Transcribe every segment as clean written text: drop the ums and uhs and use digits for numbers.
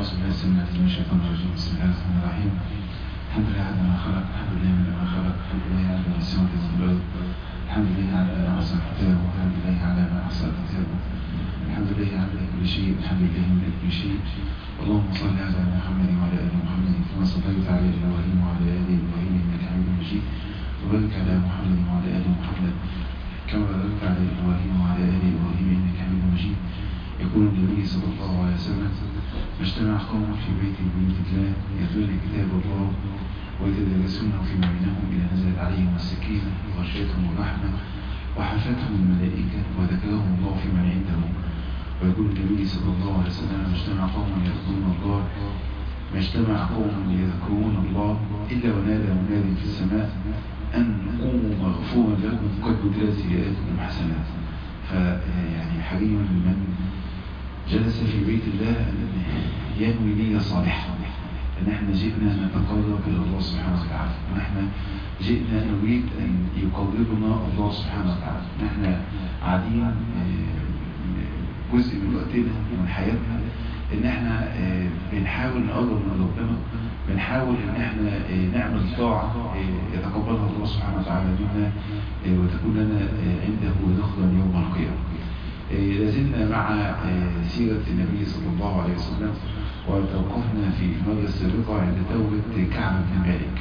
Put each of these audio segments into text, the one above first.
أعوذ بالله السميع العليم من الشيطان الرجيم. بسم الله الرحمن الرحيم. الحمد لله على ما خلق، الحمد لله من ما خلق، الحمد لله على ما سمعت الأرض، الحمد لله على ما أحسن كتابه، الحمد لله على ما أحسن كتابه، الحمد لله على كل شيء، الحمد لله من كل شيء. اللهم صل على محمد وعلى آل محمد كما صليت على إبراهيم وعلى آل إبراهيم إنك حميد مجيد، وبارك على محمد وعلى آل محمد كما باركت على إبراهيم وعلى آل إبراهيم إنك حميد مجيد. يقول النبي صلى الله عليه وسلم: ما اجتمع قوم في بيت من بيوت الله يتلون كتاب الله ويتدارسونه فيما بينهم إلا نزلت عليهم السكينة وغشيتهم الرحمة وحفتهم الملائكة وذكرهم الله في من عنده. ويقول النبي صلى الله عليه وسلم: ما اجتمع قوم يذكرون الله ما اجتمع قوم يذكرون الله إلا ونادى مناد في السماء أن قوموا مغفورا لكم قد بدلت سيئاتكم حسنات. فيعني حري من جلس في بيت الله أن ينوي نية صالحة، أن احنا جئنا نتقرب إلى الله سبحانه وتعالى، ونحن جئنا نريد أن يقربنا الله سبحانه وتعالى. نحن قاعدين جزء من وقتنا ومن حياتنا ان احنا بنحاول نقرب من ربنا، بنحاول ان احنا نعمل طاعة يتقبلها الله سبحانه وتعالى منا وتكون لنا عنده ذخرا يوم القيامة. لازلنا مع سيرة النبي صلى الله عليه وسلم، وتوقفنا في المرة السابقة عند توبة كعب بن مالك.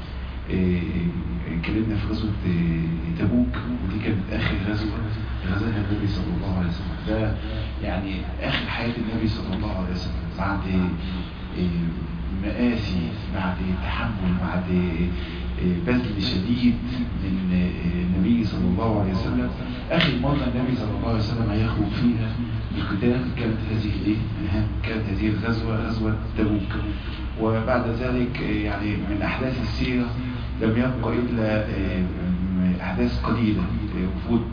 اتكلمنا في غزوة تبوك، ودي كانت آخر غزاها النبي صلى الله عليه وسلم. ده يعني آخر حياة النبي صلى الله عليه وسلم، بعد مآسي، بعد تحمل، بعد بذل شديد من النبي صلى الله عليه وسلم. آخر مرة النبي صلى الله عليه وسلم هيخرج فيها بالقتال كانت هذه الغزوة، غزوة تبوك. وبعد ذلك يعني من أحداث السيرة لم يبقى إلا أحداث قليلة. وفود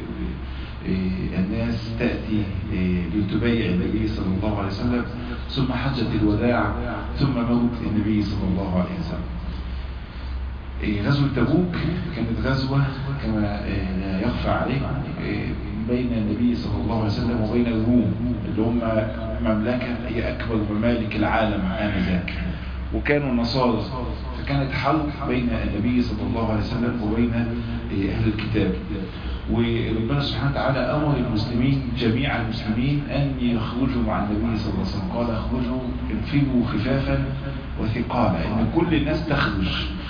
الناس تأتي لتبايع النبي صلى الله عليه وسلم، ثم حجة الوداع، ثم موت النبي صلى الله عليه وسلم. غزوة تبوك كانت غزوة كما لا يخفى عليكم بين النبي صلى الله عليه وسلم وبين الروم، اللي هم مملكة هي أكبر ممالك العالم آنذاك، وكانوا نصارى. فكانت حرب بين النبي صلى الله عليه وسلم وبين أهل الكتاب. وربنا سبحانه وتعالى أمر المسلمين، جميع المسلمين، أن يخرجوا مع النبي صلى الله عليه وسلم. قال: اخرجوا انفروا خفافا وثقالا، إن كل الناس تخرج.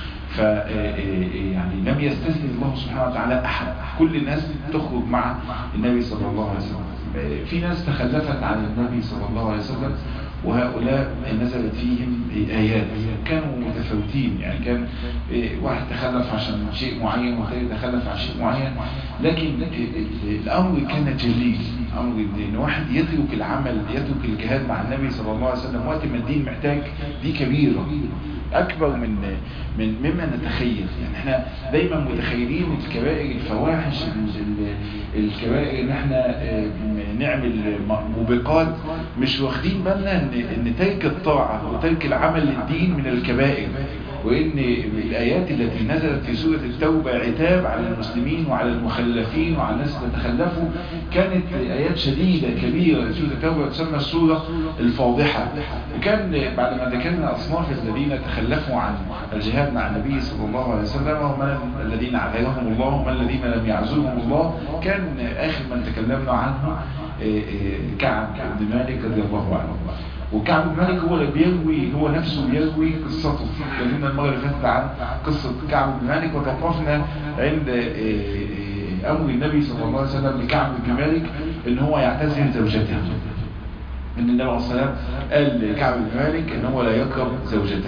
يعني لم يستثني الله سبحانه وتعالى أحد، كل الناس تخرج مع النبي صلى الله عليه وسلم. في ناس تخلفت عن النبي صلى الله عليه وسلم، وهؤلاء نزلت فيهم آيات. كانوا متفاوتين، يعني كان واحد تخلف عشان شيء معين والثاني تخلف عن شيء معين، لكن الأمر كان جليل. أمر إن واحد يترك العمل، يترك الجهاد مع النبي صلى الله عليه وسلم وقت ما الدين محتاج، دي كبيرة أكبر مما نتخيل. يعني احنا دايما متخيلين الكبائر، الفواحش، الكبائر، ان احنا نعمل موبقات، مش واخدين بالنا ان ترك الطاعة وترك العمل للدين من الكبائر، وان الآيات التي نزلت في سورة التوبة عتاب على المسلمين وعلى المخلفين وعلى الناس اللي تخلفوا كانت آيات شديدة كبيرة. سورة التوبة تسمى السورة الفاضحة. وكان بعد ما ذكرنا أصناف الذين تخلفوا عن الجهاد مع النبي صلى الله عليه وسلم، ومن الذين عذرهم الله ومن الذين لم يعذرهم الله، كان آخر من تكلمنا عنه كعب بن مالك رضي الله عنه. وكعب بن مالك هو اللي بيروي، هو نفسه بيروي قصته. اتكلمنا المرة اللي فاتت عن قصة كعب بن مالك، وتوقفنا عند أمر النبي صلى الله عليه وسلم لكعب بن مالك ان هو يعتزل زوجته. ان النبي عليه الصلاة والسلام قال لكعب بن مالك ان هو لا يقرب زوجته.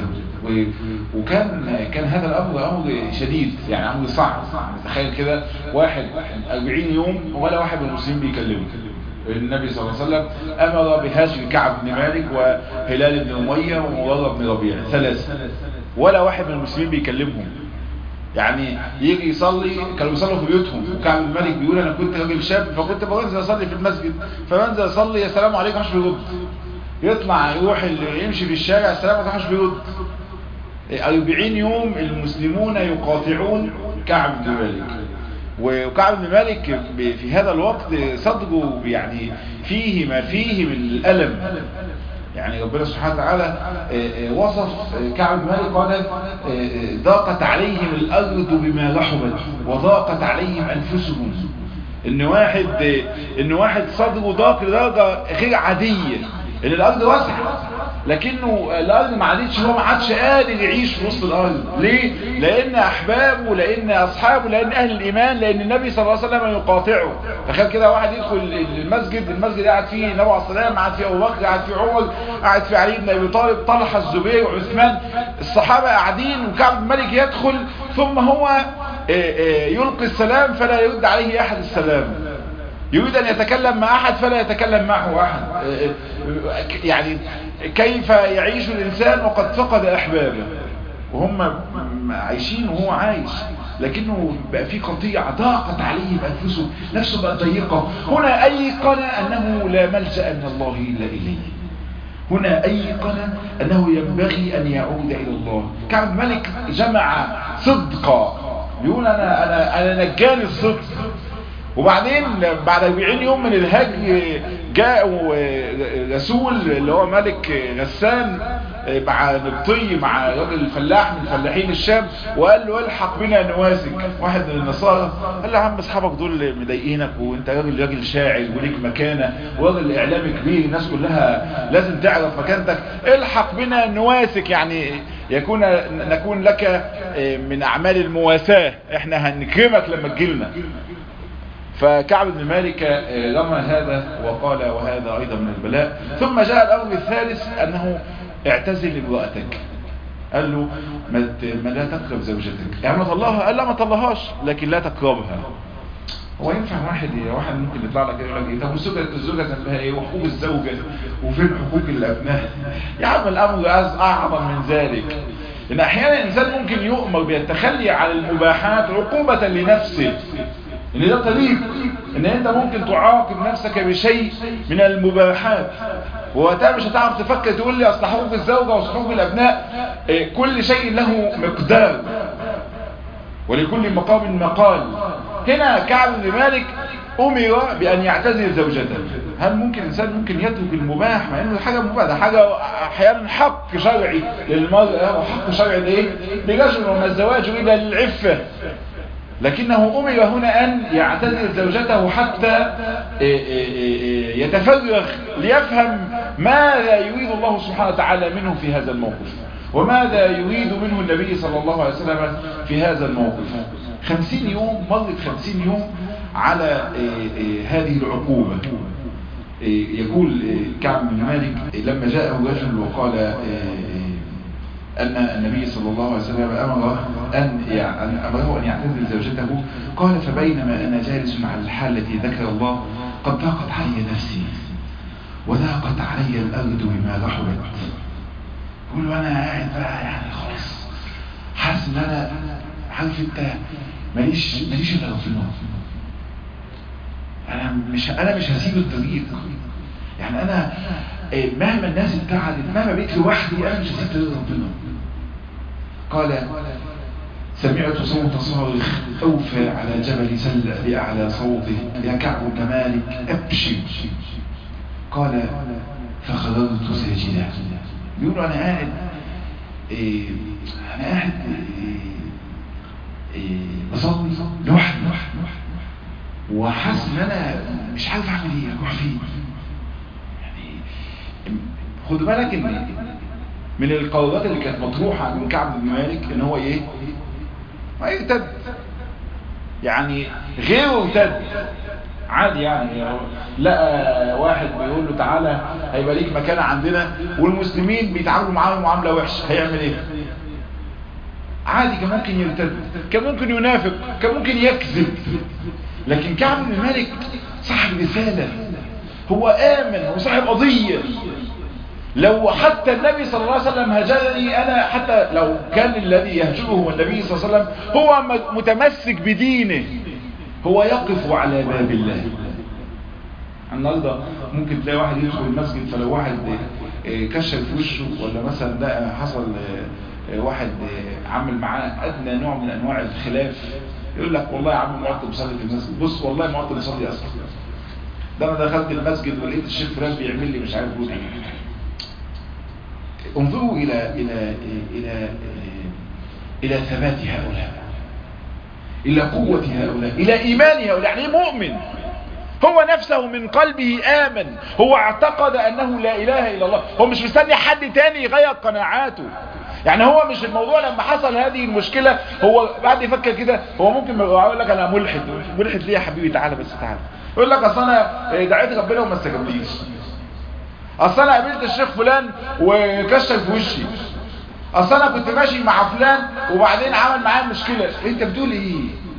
وكان هذا الامر امر شديد، يعني امر صعب. تخيل كده واحد 40 يوم ولا واحد من المسلمين بيكلمه. النبي صلى الله عليه وسلم امر بهاجر كعب بن مالك وهلال بن اميه ومرارة بن ربيع، ثلاثه، ولا واحد من المسلمين بيكلمهم. يعني يجي يصلي، كانوا بيصلوا في بيوتهم. وكعب بن مالك بيقول: انا كنت راجل شاب، فكنت بنزل اصلي في المسجد، فبنزل اصلي يا سلام عليكم مش بيرد، يطلع يروح يمشي في الشارع السلام عليكم مش بيرد. 40 يوم المسلمون يقاطعون كعب بن مالك. وكعب بن مالك في هذا الوقت صدره يعني فيه ما فيه من الألم، يعني ربنا سبحانه وتعالى وصف كعب بن مالك قال ضاقت عليهم الأرض بما رحبت وضاقت عليهم أنفسهم. إن واحد صدره ضاق لدرجة غير عادية، إن الأرض واسعة لكنه الأرض ما عادتش، هو ما عادش قادر يعيش في وسط الأرض. ليه؟ لأن أحبابه، لأن أصحابه، لأن أهل الإيمان، لأن النبي صلى الله عليه وسلم يقاطعه. تخيل كده واحد يدخل المسجد قاعد فيه النبي عليه السلام، قاعد فيه أبو بكر، قاعد فيه عمر، قاعد فيه علي بن أبي طالب، طلحة، الزبير، وعثمان، الصحابة قاعدين، وكعب بن مالك يدخل ثم هو يلقي السلام فلا يرد عليه أحد السلام، يريد أن يتكلم مع أحد فلا يتكلم معه أحد. يعني كيف يعيش الإنسان وقد فقد أحبابه وهم عايشين وهو عايش، لكنه بقى في قطيعة ضاقت عليه بأنفسه، نفسه بقى ضيقة. هنا أيقن أنه لا ملجأ من الله إلا إليه، هنا أيقن أنه ينبغي أن يعود إلى الله. كعب بن مالك جمع صدقا، يقول أنا نجاني الصدق. وبعدين بعد 40 يوم من الهجر جاء رسول اللي هو ملك غسان مع نبطي، مع راجل فلاح من فلاحين الشام، وقال له الحق بنا نواسك. واحد من النصارى قال له يا عم اصحابك دول مضايقينك، وانت راجل شاعر وليك مكانه وراجل اعلامي كبير، الناس كلها لازم تعرف مكانتك، الحق بنا نواسك، يعني نكون لك من اعمال المواساة، احنا هنكرمك لما تجيلنا. فكعب بن مالك رمى هذا وقال وهذا أيضا من البلاء. ثم جاء الأمر الثالث أنه اعتزل امرأتك، قال له ما لا تقرب زوجتك، يعني ما طلقها، قال لا ما طلقهاش لكن لا تقربها. هو ينفع واحد ممكن يطلع لك يقول لك ايه، طب الزوجة ذنبها ايه، وحقوق الزوجة وفين حقوق الابناء؟ يا عم الامر اعظم من ذلك. ان احيانا الانسان ممكن يؤمر بالتخلي عن المباحات عقوبة لنفسه، ان ده طريق ان انت ممكن تعاقب نفسك بشيء من المباحات، ووقتها مش هتعرف تفكر تقول لي اصل حقوق الزوجة وحقوق الابناء، كل شيء له مقدار ولكل مقام مقال. هنا كعب بن مالك امر بان يعتزل زوجته. هل ممكن الانسان ممكن يترك المباح مع انه حاجه مباح، ده حاجه احيانا حق شرعي للمراه وحق شرعي لايه لرجل، وما الزواج الا للعفه، لكنه أمر هنا أن يعتزل زوجته حتى يتفرغ ليفهم ماذا يريد الله سبحانه وتعالى منه في هذا الموقف، وماذا يريد منه النبي صلى الله عليه وسلم في هذا الموقف. 50 يوم مرت، 50 يوم على هذه العقوبة. يقول كعب بن مالك لما جاءه رجل وقال أن النبي صلى الله عليه وسلم أمره أن يعتزل زوجته، قال فبينما أنا جالس على الحال التي ذكر الله قد ضاقت علي نفسي وضاقت علي الأرض بما رحبت. يقول له أنا قاعد بقى يعني خلاص حاسس إن أنا عارف أنت ماليش إلا ربنا، أنا مش هسيب الطريق، يعني أنا مهما الناس ابتعدت، مهما بقيت لوحدي، أنا مش هسيب طريق ربنا. قال سمعت صوت صارخ أوفى على جبل سلة بأعلى صوته يا كعب بن مالك أبشر. قال فخرجت ساجدا. بيقولوا أنا قاعد بصلي لوحدي وحاسس ان انا مش عارف اعمل ايه، اروح فين. يعني خدوا بالك ان من القرارات اللي كانت مطروحه من كعب بن مالك ان هو ايه، ما يرتد، يعني غيره ارتد عادي. يعني لقى واحد بيقول له تعالى هيبقى ليك مكانه عندنا والمسلمين بيتعاملوا معاه معامله وحشه، هيعمل ايه؟ عادي، كان ممكن يرتد، كان ممكن ينافق، كان ممكن يكذب. لكن كعب بن مالك صاحب رسالة، هو آمن، هو صاحب قضية. لو حتى النبي صلى الله عليه وسلم هجرني أنا، حتى لو كان الذي يهجره هو النبي صلى الله عليه وسلم، هو متمسك بدينه، هو يقف على باب الله. النهارده ممكن تلاقي واحد يدخل المسجد، فلو واحد كشف في وشه ولا مثلا ده حصل واحد عمل معاه أدنى نوع من أنواع الخلاف، يقول لك والله يا عم معطل بصلي في المسجد، بص والله معطل بصلي اصلا، ده انا دخلت المسجد ولقيت الشيخ فلان بيعمل لي مش عارف ايه. انظروا إلى ثبات هؤلاء، إلى قوة هؤلاء، إلى إيمان هؤلاء. يعني مؤمن هو نفسه من قلبه آمن، هو اعتقد أنه لا إله إلا الله، هو مش مستني حد تاني يغير قناعاته. يعني هو مش الموضوع لما حصل هذه المشكلة هو بعد يفكر كده، هو ممكن يقول لك أنا ملحد ليه يا حبيبي؟ تعالى بس تعالى. يقول لك أصل أنا دعيت ربنا وما استجابليش، أصل أنا قابلت الشيخ فلان وكشف في وشي، أصل أنا كنت ماشي مع فلان وبعدين عمل معايا مشكلة. أنت بتقول إيه؟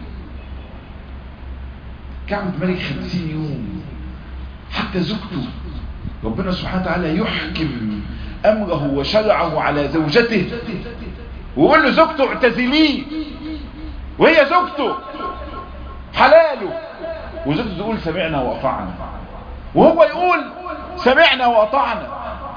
كعب بن مالك 50 يوم حتى زوجته ربنا سبحانه وتعالى يحكم أمره وشرعه على زوجته ويقول له زوجته اعتزليه، وهي زوجته حلاله، وزوجته تقول سمعنا وأطعنا، وهو يقول سمعنا وأطعنا.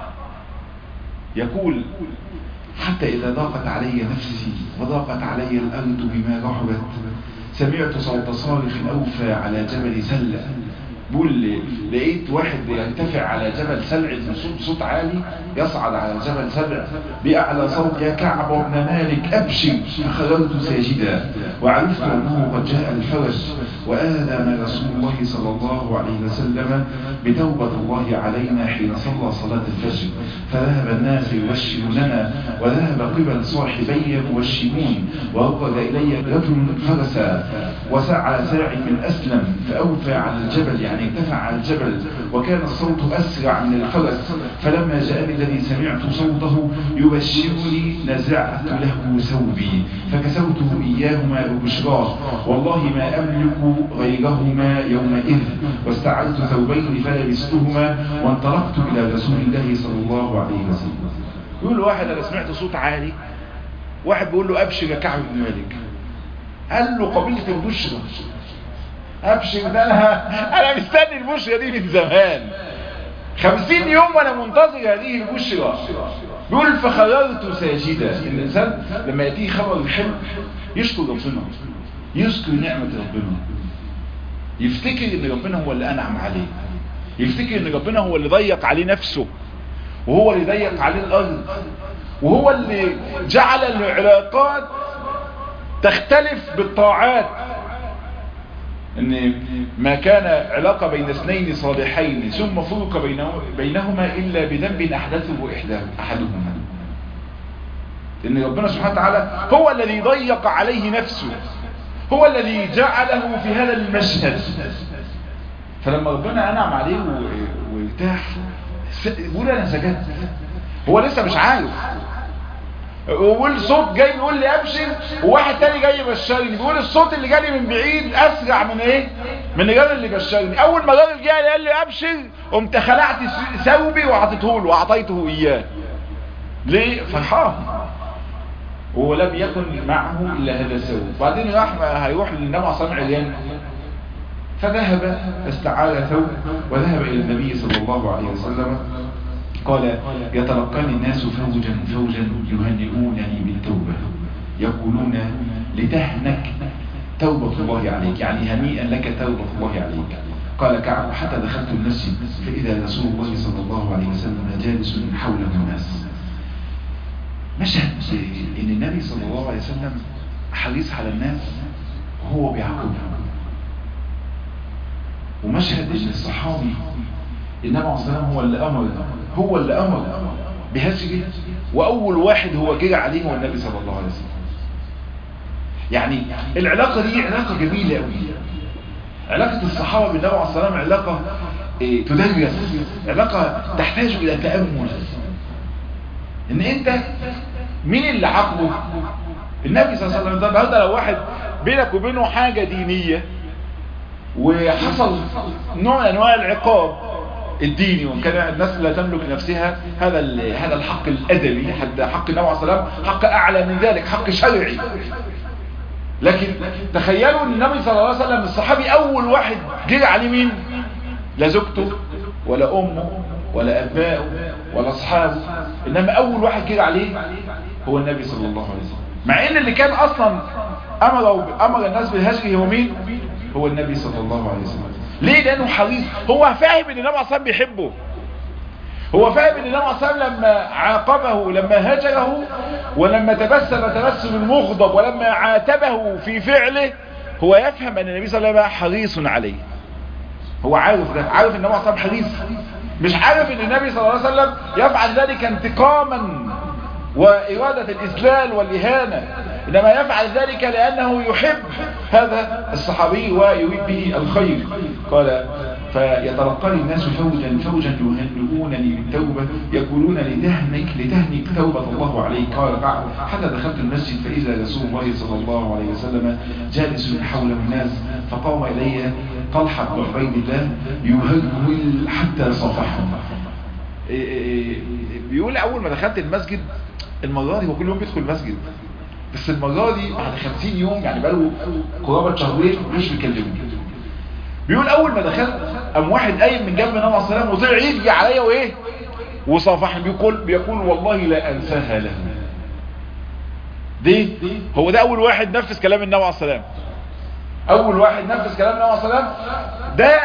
يقول حتى إذا ضاقت علي نفسي وضاقت علي الأرض بما رحبت سمعت صوت صارخ أوفى على جبل سلع. بقول لقيت واحد يرتفع على جبل سلع بصوت عالي، يصعد على جبل سلع بأعلى صوت: يا كعب بن مالك أبشر. فخرجت ساجدا وعرفت أنه قد جاء الفرج، وآذن رسول الله صلى الله عليه وسلم بتوبة الله علينا حين صلى صلاة الفجر، فذهب الناس يبشروننا وذهب قبل صاحبي مبشرون، وأوقد إلي رجل فرسا وسعى ساع من أسلم فأوفى على الجبل، يعني ارتفع على الجبل، وكان الصوت أسرع من الفرس. فلما جاءني الذي سمعت صوته يبشرني نزعت له ثوبي فكسوته إياهما ببشراه، والله ما أملك غيرهما يومئذ، واستعرت ثوبين فلبستهما وانطلقت إلى رسول الله صلى الله عليه وسلم. يقول واحد: أنا سمعت صوت عالي، واحد بيقول له أبشر يا كعب بن مالك. قال له: قبيلة البشرى أبشر، ده أنا مستني البشرى دي من زمان، 50 يوم وأنا منتظر هذه البشرى. بيقول: فخررت ساجدا. الإنسان لما يأتيه خبر الحلم يشكر ربنا، يذكر نعمة ربنا، يفتكر ان ربنا هو اللي انعم عليه، يفتكر ان ربنا هو اللي ضيق عليه نفسه، وهو اللي ضيق عليه الارض، وهو اللي جعل العلاقات تختلف بالطاعات. ان ما كان علاقة بين اثنين صالحين ثم فرق بينهما الا بذنب احدثه احدهما. ان ربنا سبحانه وتعالى هو الذي ضيق عليه نفسه، هو الذي جعله في هذا المشهد. فلما ربنا انعم عليه وارتاح يقول: انا سجدت. هو لسه مش عارف، ويقول صوت جاي بيقول لي ابشر، وواحد تاني جاي يبشرني، بيقول الصوت اللي جالي من بعيد اسرع من ايه؟ من الراجل اللي بشرني. اول ما الراجل جاي قال لي ابشر، قمت خلعت ثوبي واعطيته له واعطيته اياه. ليه؟ فرحان، ولم يكن معه الا هذا الثوب. بعدين هيروح للنبي صلى الله عليه وسلم، فذهب استعار ثوب وذهب الى النبي صلى الله عليه وسلم. قال: يتلقاني الناس فوجا فوجا يهنئونني بالتوبة، يقولون لتهنك توبة الله عليك، يعني هنيئا لك توبة الله عليك. قال كعب: حتى دخلت المسجد فإذا رسول الله صلى الله عليه وسلم جالس حوله الناس. مشهد ان النبي صلى الله عليه وسلم حريص على الناس وهو بيعاقبهم، ومشهد ان الصحابي النبي عليه الصلاه والسلام هو اللي امر بهجره، واول واحد هو جرى عليه هو النبي صلى الله عليه وسلم. يعني العلاقه دي علاقه جميله قوي، علاقه الصحابه بالنبي عليه الصلاه والسلام علاقه تدرس، علاقه تحتاج الى تامل. ان انت مين اللي عاقبه؟ النبي صلى الله عليه وسلم. طب هذا لو واحد بينك وبينه حاجة دينية وحصل نوع من انواع العقاب الديني، وان كان الناس لا تملك نفسها هذا الحق الادبي، حتى حق النبي عليه الصلاه والسلام حق اعلى من ذلك، حق شرعي. لكن تخيلوا ان النبي صلى الله عليه وسلم الصحابي اول واحد جرى عليه مين؟ لا زوجته ولا امه ولا ابنائه ولا اصحابه، انما اول واحد جرى عليه هو النبي صلى الله عليه وسلم. مع ان اللي كان اصلا امر الناس بالهجر هو مين؟ هو النبي صلى الله عليه وسلم. ليه؟ لانه حريص، هو فاهم ان النبي اصلا بيحبه، هو فاهم ان النبي صلى الله عليه وسلم لما عاقبه، لما هجره، ولما تبسم المغضب، ولما عاتبه في فعله، هو يفهم ان النبي صلى الله عليه وسلم حريص عليه. هو عارف ده، عارف ان النبي صلى الله عليه وسلم حريص، مش عارف ان النبي صلى الله عليه وسلم يفعل ذلك انتقاما وإرادة الإذلال والإهانة، إنما يفعل ذلك لأنه يحب هذا الصحابي ويريد به الخير. قال فيتلقاني الناس فوجا فوجا يهنئونني بالتوبة يقولون لتهنك توبة الله عليك. قال حتى دخلت المسجد فإذا رسول الله صلى الله عليه وسلم جالس حول الناس، فقام إلي طلحة بن عبيد الله يهرول حتى صافحه. بيقول أول ما دخلت المسجد، المرة دي هو كل يوم بيدخل المسجد، بس المرة دي بعد 50 يوم يعني بقاله قرابة شهرين مش بيكلمني. بيقول اول ما دخلت قام واحد قايم من جنب النبي عليه الصلاه والسلام وطلع يجي عليا وايه وصافحني، بيقول والله لا انساها له. دي هو ده اول واحد نفذ كلام النبي عليه الصلاه والسلام، اول واحد نفذ كلام النبي عليه الصلاه والسلام. ده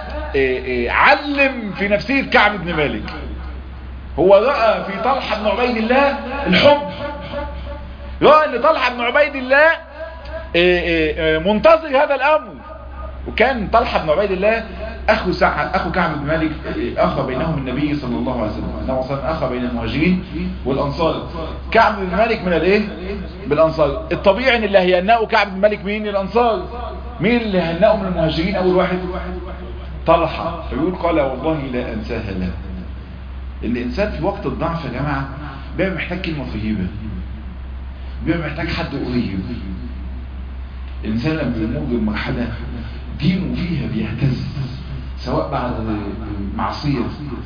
علم في نفسيه كعب بن مالك. هو رأى في طلحة بن عبيد الله الحب، رأى ان طلحة بن عبيد الله منتظر هذا الامر. وكان طلحة بن عبيد الله اخو كعب بن مالك، اخى بينهم النبي صلى الله عليه وسلم. النبي صلى الله عليه وسلم اخى بين المهاجرين والانصار. كعب بن مالك من الايه؟ بالانصار. الطبيعي ان اللي هيهنئوا كعب بن مالك مين؟ الانصار. مين اللي هيهنئوا من المهاجرين اول واحد؟ طلحة. فيقول قال والله لا انساها له. الانسان في وقت الضعف يا جماعه بيبقى محتاج كلمه طيبه، بيبقى محتاج حد قريب. الانسان لما بيمر بمرحله دينه فيها بيهتز، سواء بعد معصيه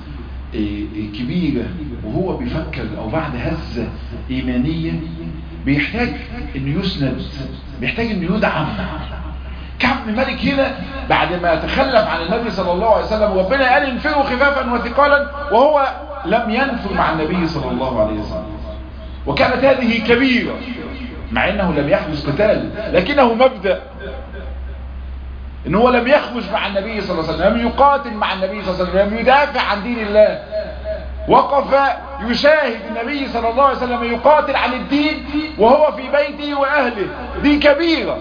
كبيره وهو بيفكر او بعد هزه ايمانيه، بيحتاج انه يسند، بيحتاج انه يدعم. كعب بن مالك هنا بعد ما تخلف عن النبي صلى الله عليه وسلم، ربنا قال انفروا خفافا وثقالا، وهو لم ينفر مع النبي صلى الله عليه وسلم. وكانت هذه كبيرة، مع انه لم يحدث قتال، لكنه مبدأ ان هو لم يخرج مع النبي صلى الله عليه وسلم، لم يقاتل مع النبي صلى الله عليه وسلم، لم يدافع عن دين الله. وقف يشاهد النبي صلى الله عليه وسلم يقاتل عن الدين وهو في بيته واهله. دي كبيرة.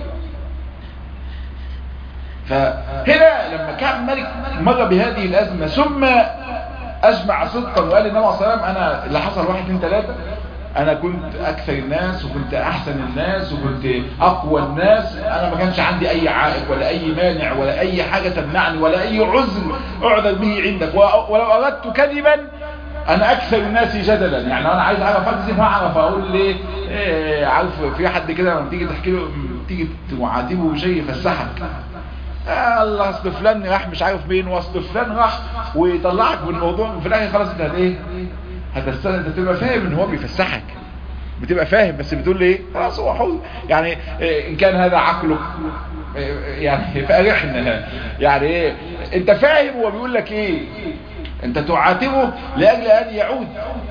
فهنا لما كعب مالك مر بهذه الأزمة ثم أجمع صدقا وقال للنبي عليه الصلاة والسلام أنا اللي حصل 1 2 3، أنا كنت أكثر الناس وكنت أحسن الناس وكنت أقوى الناس، أنا ما كانش عندي أي عائق ولا أي مانع ولا أي حاجة تمنعني ولا أي عذر أعذر به عندك، ولو أردت كذبا أنا أكثر الناس جدلا. يعني أنا عايز أعرف أكذب أعرف أقول ليه عارف في حد كده لما تيجي تحكي له، تيجي تعاتبه بشيء يفسحك، الله اصل فلان راح مش عارف مين، واصل فلان راح ويطلعك من الموضوع، وفي الاخر خلاص انت هتستنى. انت تبقى فاهم ان هو بيفسحك، بتبقى فاهم، بس بتقول لي ايه خلاص هو حر. يعني ان كان هذا عقله يعني فارحنا، يعني ايه انت فاهم هو بيقول لك ايه، انت تعاتبه لاجل ان يعود.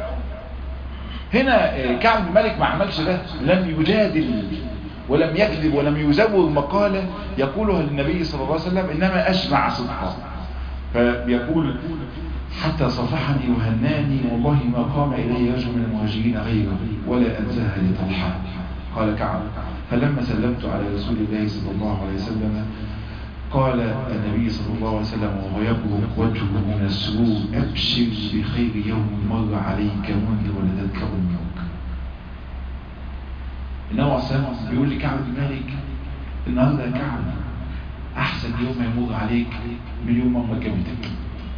هنا كعب بن مالك ما عملش ده، لم يجادل ولم يكذب ولم يزور مقالة يقولها للنبي صلى الله عليه وسلم، إنما أجمع صدقا. فبيقول حتى صفحني وهناني والله ما قام إلي رجل من المهاجرين غيره ولا أنساها لطلحة. قال كعب فلما سلمت على رسول الله صلى الله عليه وسلم قال النبي صلى الله عليه وسلم وهو يبرق وجهه من السرور أبشر بخير يوم مر عليك منذ ولدتك أمك. النبي عليه الصلاة والسلام بيقول لكعب بن مالك النهارده يا كعب احسن يوم يمر عليك من يوم ما جابتك.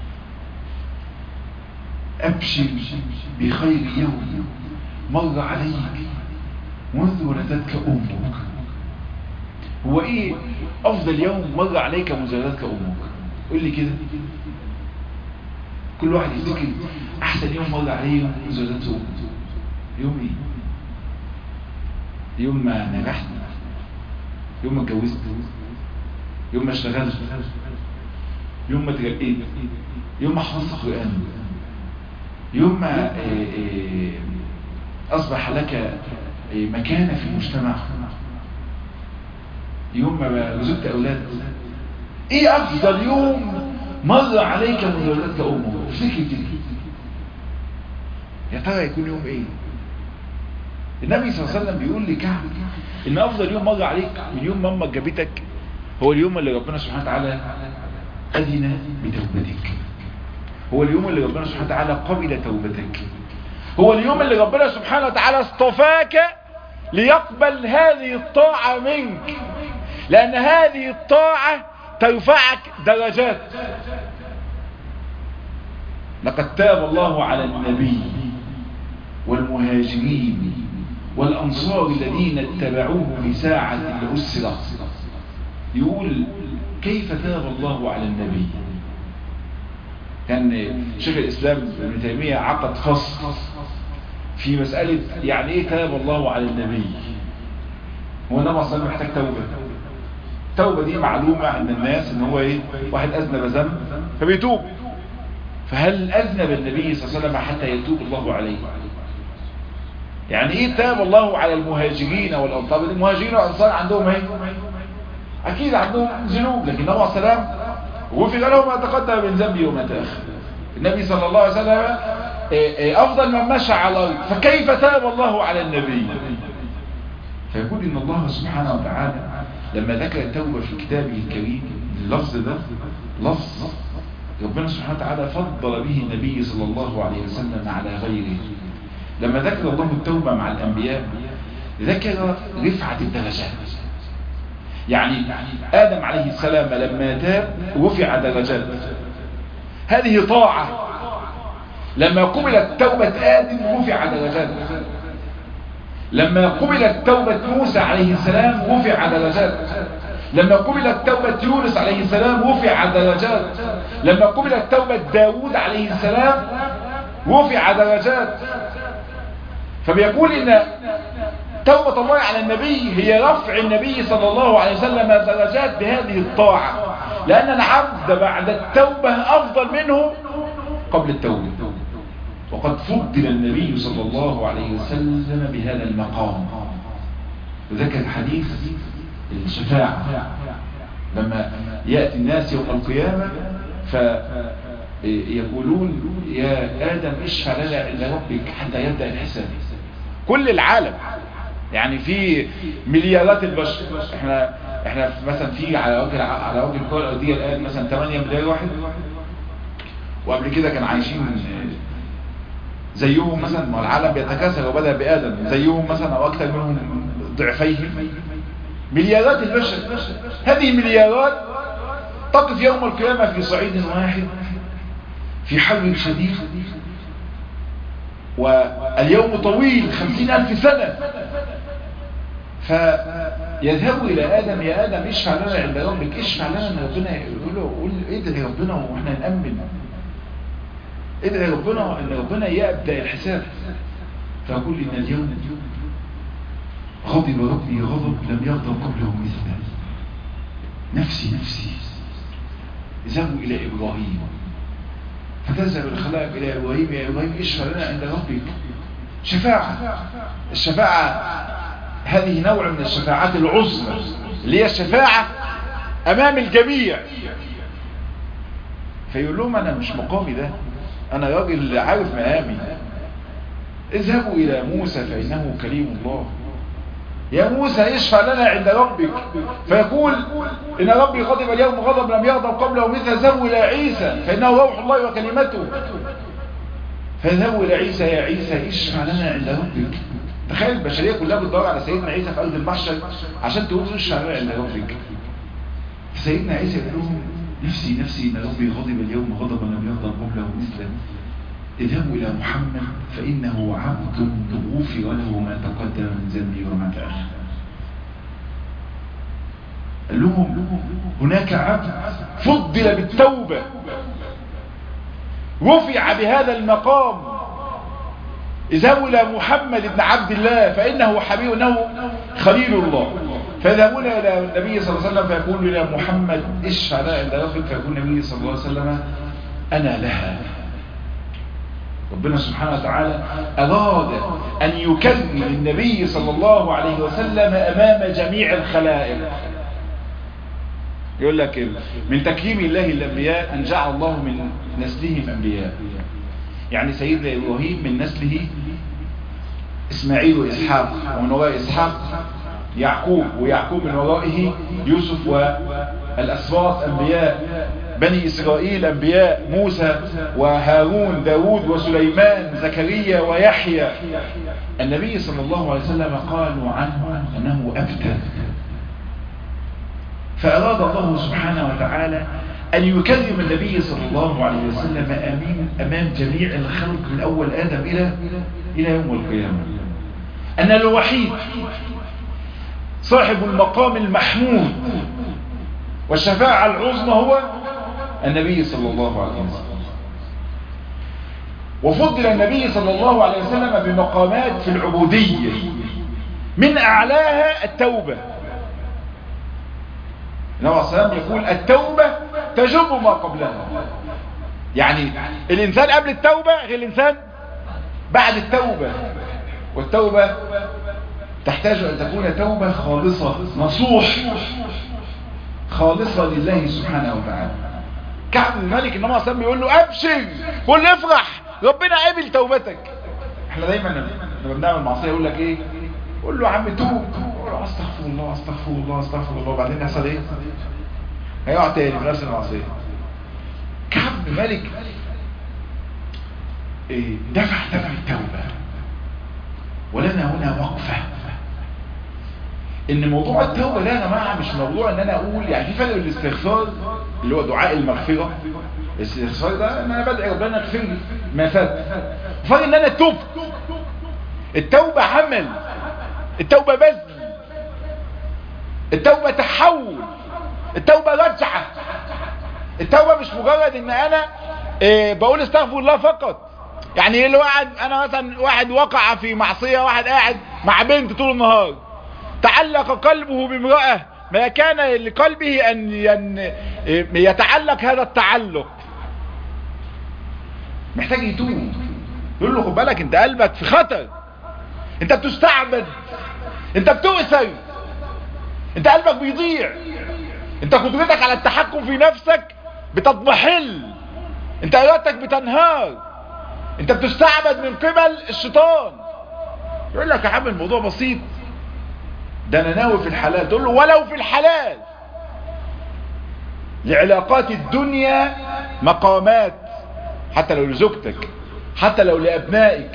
ابشر بخير يوم مر عليك منذ ولدتك امك. هو ايه افضل يوم مر عليك منذ ولدتك امك؟ قول لي كده. كل واحد يفتكر احسن يوم مر عليه منذ ولدته امه. يوم ايه؟ يوم ما نجحت، يوم ما اتجوزت، يوم ما اشتغلت، يوم ما ترقيت، يوم ما حفظت القرآن، يوم ما اصبح لك مكانة في المجتمع، يوم ما رزقت اولاد. ايه افضل يوم مر عليك من ولدتك أمك، افتكر يا ترى يكون يوم ايه؟ النبي صلى الله عليه وسلم بيقول لكعب ان افضل يوم مر عليك من يوم ما امك جابتك هو اليوم اللي ربنا سبحانه وتعالى اذن بتوبتك، هو اليوم اللي ربنا سبحانه وتعالى قبل توبتك، هو اليوم اللي ربنا سبحانه وتعالى اصطفاك ليقبل هذه الطاعة منك، لان هذه الطاعة ترفعك درجات. لقد تاب الله على النبي والمهاجرين والأنصار الذين اتبعوه في ساعة العسرة. يقول كيف تاب الله على النبي؟ كان شيخ الإسلام ابن تيمية عقد فصل في مسألة يعني ايه تاب الله على النبي. هو النبي صلى الله عليه وسلم محتاج توبة. التوبة دي معلومة عند الناس ان هو ايه، واحد اذنب ذنب فبيتوب. فهل اذنب النبي صلى الله عليه وسلم حتى يتوب الله عليه؟ يعني ايه تاب الله على المهاجرين والانصار؟ المهاجرين والانصار عندهم ايه؟ اكيد عندهم ذنوب، لكن النبي صلى الله عليه وسلم غفر له ما تقدم من ذنبه وما تاخر. النبي صلى الله عليه وسلم افضل من مشى على الارض، فكيف تاب الله على النبي؟ فيقول ان الله سبحانه وتعالى لما ذكر التوبة في كتابه الكريم، اللفظ ده لفظ ربنا سبحانه وتعالى فضل به النبي صلى الله عليه وسلم على غيره. لما ذكر الله التوبة مع الأنبياء ذكر رفعة الدرجات. يعني آدم عليه السلام لما تاب رفع درجات، هذه طاعة. لما قبلت توبة آدم رفع درجات، لما قبلت توبة موسى عليه السلام رفع درجات، لما قبلت توبة يونس عليه السلام رفع درجات، لما قبلت توبة داود عليه السلام رفع درجات. فبيقول ان توبة الله على النبي هي رفع النبي صلى الله عليه وسلم درجات بهذه الطاعة، لأن العبد بعد التوبة أفضل منه قبل التوبة. وقد فضل النبي صلى الله عليه وسلم بهذا المقام. وذكر حديث الشفاعة لما يأتي الناس يوم القيامة فيقولون يا آدم اشفع لنا عند ربك حتى يبدأ الحساب. كل العالم يعني في مليارات البشر، احنا مثلا في على وجه الكرة الأرضية الآن مثلا 8 مليار واحد، وقبل كده كان عايشين زيهم مثلا، ما العالم بيتكاثر وبدأ بآدم زيهم مثلا أو أكثر منهم ضعفيهم. مليارات البشر، هذه مليارات تقف يوم القيامة في صعيد واحد في حر شديد، واليوم طويل 50,000 سنة. فيذهبوا إلى آدم يا آدم اشفع لنا عند ربك، اشفع لنا ان ربنا يقول له قول ادعي ربنا واحنا نأمن، ادعي ربنا ان ربنا يبدأ الحساب. فأقول إن اليوم غضب ربي غضب لم يغضب قبله مثله. نفسي نفسي. اذهبوا إلى إبراهيم فتذهب الخلائق إلى إبراهيم يا إبراهيم اشفع لنا عند ربك. شفاعة. الشفاعة هذه نوع من الشفاعات العظمى اللي هي الشفاعة أمام الجميع. فيقول لهم أنا مش مقامي ده، أنا راجل عارف مقامي. اذهبوا إلى موسى فإنه كليم الله. يا موسى اشفع لنا عند ربك. فيقول إن ربي غضب اليوم غضب لم يغضب قبله مثل. ذهبوا إلى عيسى فإنه روح الله وكلمته. فذهبوا إلى عيسى يا عيسى اشفع لنا عند ربك. تخيل البشرية كلها بتدور على سيدنا عيسى في أرض المحشر عشان تقول اشفع لنا عند ربك. سيدنا عيسى يقول لهم نفسي نفسي إن ربي غضب اليوم غضبا لم يغضب قبله مثله. اذهبوا إلى محمد فإنه عبد غفر له ما تقدم من ذنبه وما تأخر. قال لهم هناك عبد فضل بالتوبة رفع بهذا المقام. اذهبوا إلى محمد بن عبد الله فإنه حبيب انه خليل الله. فيذهبون إلى النبي صلى الله عليه وسلم فيقول إلى محمد اشفع لنا عند ربك. فيقول النبي صلى الله عليه وسلم أنا لها. ربنا سبحانه وتعالى أراد أن يكرم النبي صلى الله عليه وسلم أمام جميع الخلائق. يقول لك من تكريم الله الأنبياء أن جعل الله من نسلهم أنبياء. يعني سيدنا إبراهيم من نسله إسماعيل وإسحاق، ومن وراء إسحاق يعقوب، ويعقوب من ورائه يوسف، والأسباط أنبياء، بني إسرائيل أنبياء، موسى وهارون، داود وسليمان، زكريا ويحيى. النبي صلى الله عليه وسلم قالوا عنه أنه أبتر، فأراد الله سبحانه وتعالى أن يكرم النبي صلى الله عليه وسلم أمام جميع الخلق من أول آدم إلى يوم القيامة، أن الوحيد صاحب المقام المحمود والشفاعة العظمى هو النبي صلى الله عليه وسلم. وفضل النبي صلى الله عليه وسلم بمقامات في العبودية، من أعلاها التوبة. النبي صلى الله عليه وسلم يقول التوبة تجب ما قبلها. يعني الإنسان قبل التوبة غير الإنسان بعد التوبة. والتوبة تحتاج أن تكون توبة خالصة نصوح خالصة لله سبحانه وتعالى. كعب بن مالك النبي صلى الله عليه وسلم يقول له أبشر، قل افرح، ربنا قبل توبتك. احنا دايما لما بنعمل معصية يقول لك ايه؟ قول له يا عم توب، قول له استغفر الله استغفر الله استغفر الله، وبعدين يحصل ايه؟ هيقع تاني بنفس المعصية. كعب بن مالك دفع التوبة. ولنا هنا وقفة ان موضوع التوبة ده يا جماعة مش موضوع ان انا اقول يعني في فرق الاستغفار اللي هو دعاء المغفرة. الاستغفار ده ان انا بدعي ربنا يغفر لي ما فات، فرق ان انا توب. التوبة عمل، التوبة بذل، التوبة تحول، التوبة رجعة. التوبة مش مجرد ان انا بقول استغفر الله فقط. يعني الواحد انا مثلا واحد وقع في معصية، واحد قاعد مع بنت طول النهار، تعلق قلبه بامرأة ما كان لقلبه ان يتعلق هذا التعلق، محتاج يتوب. يقول له خد بالك انت قلبك في خطر، انت بتستعبد، انت بتؤثر، انت قلبك بيضيع، انت قدرتك على التحكم في نفسك بتضمحل، انت ارادتك بتنهار، انت بتستعبد من قبل الشيطان. يقول لك يا عم الموضوع بسيط، ده انا ناوي في الحلال. تقول له ولو في الحلال. لعلاقات الدنيا مقامات، حتى لو لزوجتك، حتى لو لابنائك،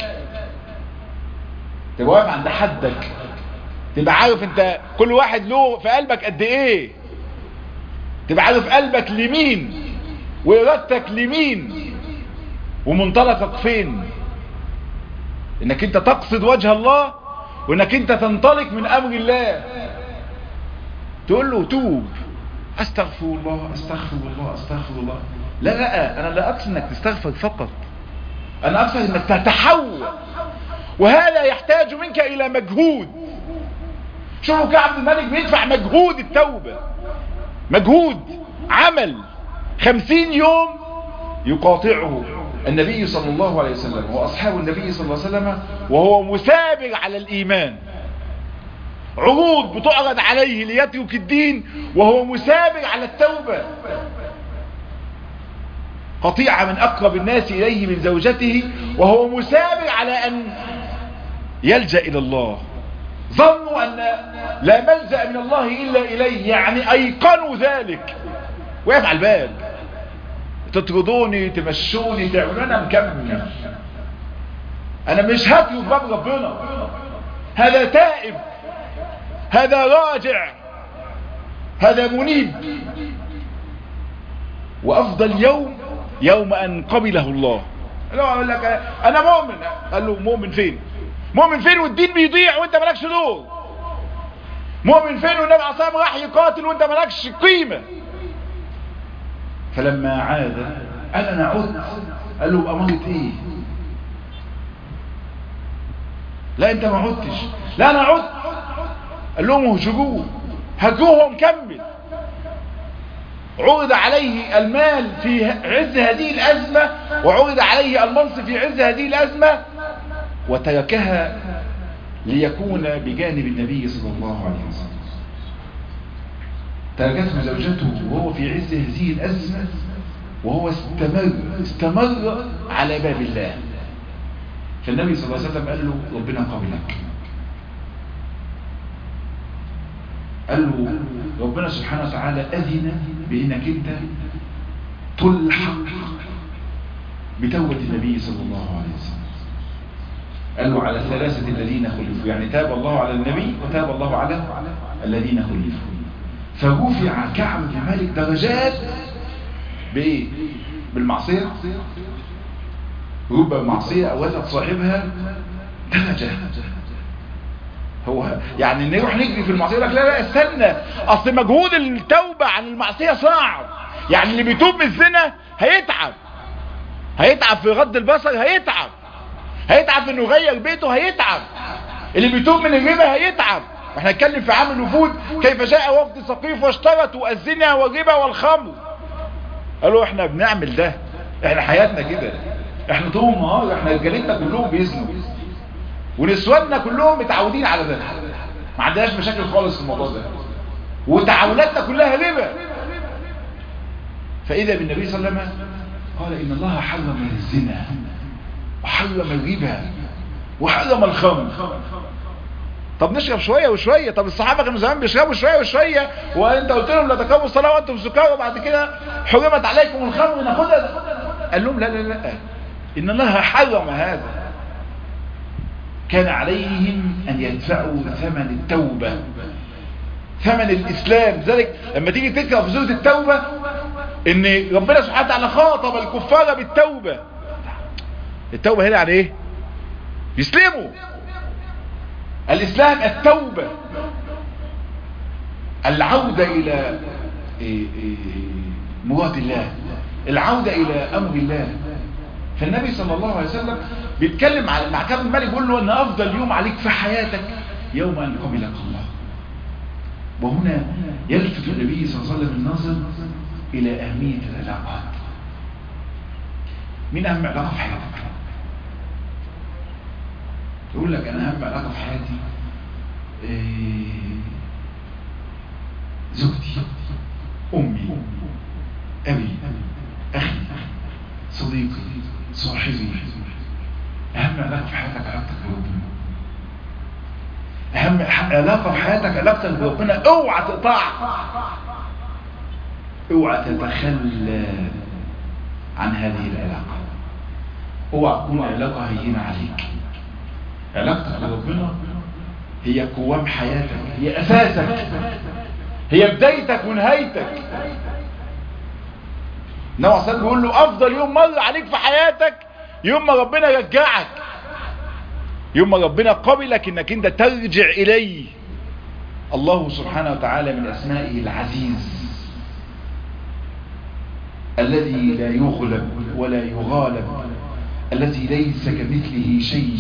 تبقى واقف عند حدك، تبقى عارف انت كل واحد له في قلبك قد ايه، تبقى عارف قلبك لمين وارادتك لمين ومنطلقك فين، انك انت تقصد وجه الله وانك انت تنطلق من امر الله. تقول له توب، استغفر الله استغفر الله استغفر الله. لا انا لا اقصد انك تستغفر فقط، انا اقصد انك تتحول، وهذا يحتاج منك الى مجهود. شوفوا كعب بن مالك بيدفع مجهود التوبة، مجهود عمل 50 يوم يقاطعه النبي صلى الله عليه وسلم واصحاب النبي صلى الله عليه وسلم، وهو مسابق على الايمان. عروض بتعرض عليه ليترك الدين وهو مسابق على التوبة. قطيعة من اقرب الناس اليه من زوجته وهو مسابق على ان يلجأ الى الله. ظنوا ان لا ملجأ من الله الا اليه، يعني ايقنوا ذلك. وقف على الباب، تطردوني تمشوني تعملوا، انا مكمل، انا مش هطلب باب ربنا. هذا تائب، هذا راجع، هذا منيب. وافضل يوم ان قبله الله. يقول لك انا مؤمن، قال له مؤمن فين؟ مؤمن فين والدين بيضيع وانت مالكش دور؟ مؤمن فين والنبي عليه الصلاه والسلام راح يقاتل وانت مالكش قيمه؟ فلما عاد قال انا عدت. قال له بأمارة ايه؟ لا انت ما عدتش. لا انا عدت. قال لهم اهجروه، هجروهم كمل. عرض عليه المال في عز هذه الأزمة، وعرض عليه المنصب في عز هذه الأزمة، وتركها ليكون بجانب النبي صلى الله عليه وسلم. تركته زوجته وهو في عز هذه الأزمة، وهو استمر على باب الله. فالنبي صلى الله عليه وسلم قال له ربنا قبلك، قال له ربنا سبحانه وتعالى أذن بأنك أنت تلحق بتوبة النبي صلى الله عليه وسلم. قال له على الثلاثة الذين خلفوا، يعني تاب الله على النبي وتاب الله على الذين خلفوا. فرفع كعب بن مالك درجات بإيه؟ بالمعصية. رب معصية أوتت صاحبها درجة. هو يعني نروح نجري في المعصية، يقول لك لا استنى، أصل مجهود التوبة عن المعصية صعب. يعني اللي بيتوب من الزنا هيتعب في غض البصر، هيتعب في انه يغير بيته، هيتعب. اللي بيتوب من الربا هيتعب. احنا نتكلم في عام الوفود كيف جاء وفد ثقيف واشترطوا الزنا والربا والخمر. قالوا احنا بنعمل ده، احنا حياتنا كده، احنا طول النهار احنا رجالتنا كلهم بيزنوا ونسواننا كلهم متعودين على ده، ما عندناش مشاكل خالص في الموضوع ده، وتعاملاتنا كلها ربا. فاذا بالنبي صلى الله عليه وسلم قال ان الله حرم الزنا وحرم الربا وحرم الخمر. طب نشرب شوية وشوية. طب الصحابة كانوا زمان بيشربوا شوية وشوية، وانت قلت لهم لا تقربوا الصلاة وانتم سكارى، وبعد كده حرمت عليكم الخمر ناخدها. قال لهم لا لا لا، ان الله حرم هذا. كان عليهم ان يدفعوا ثمن التوبة، ثمن الاسلام. ذلك لما تيجي تقرأ في سورة التوبة ان ربنا سبحانه وتعالى خاطب الكفار بالتوبة. التوبة هنا يعني ايه؟ يسلموا. الإسلام التوبة، العودة إلى مراد الله، العودة إلى أمر الله. فالنبي صلى الله عليه وسلم بيتكلم مع كعب بن مالك، بيقول له أن أفضل يوم عليك في حياتك يوم أن قبلك الله. وهنا يلفت النبي صلى الله عليه وسلم النظر إلى أهمية العلاقات. مين أهم علاقة في حياتك؟ يقول لك أنا أهم علاقة في حياتي زوجتي، أمي، أبي، أخي، صديقي، صاحبي. أهم علاقة في حياتك علاقتك بربنا. أهم علاقة في حياتك علاقتك بربنا. اوعى تقطعها، اوعى تتخلى عن هذه العلاقة، اوعى تكون علاقة هينة عليك. علاقتك بربنا هي قوام حياتك، هي أساسك، هي بدايتك ونهايتك. النبي صلى الله عليه وسلم بيقول له أفضل يوم مر عليك في حياتك يوم ما ربنا رجعك، يوم ما ربنا قبلك انك انت ترجع إليه. الله سبحانه وتعالى من أسمائه العزيز الذي لا يغلب ولا يغالب، الذي ليس كمثله شيء.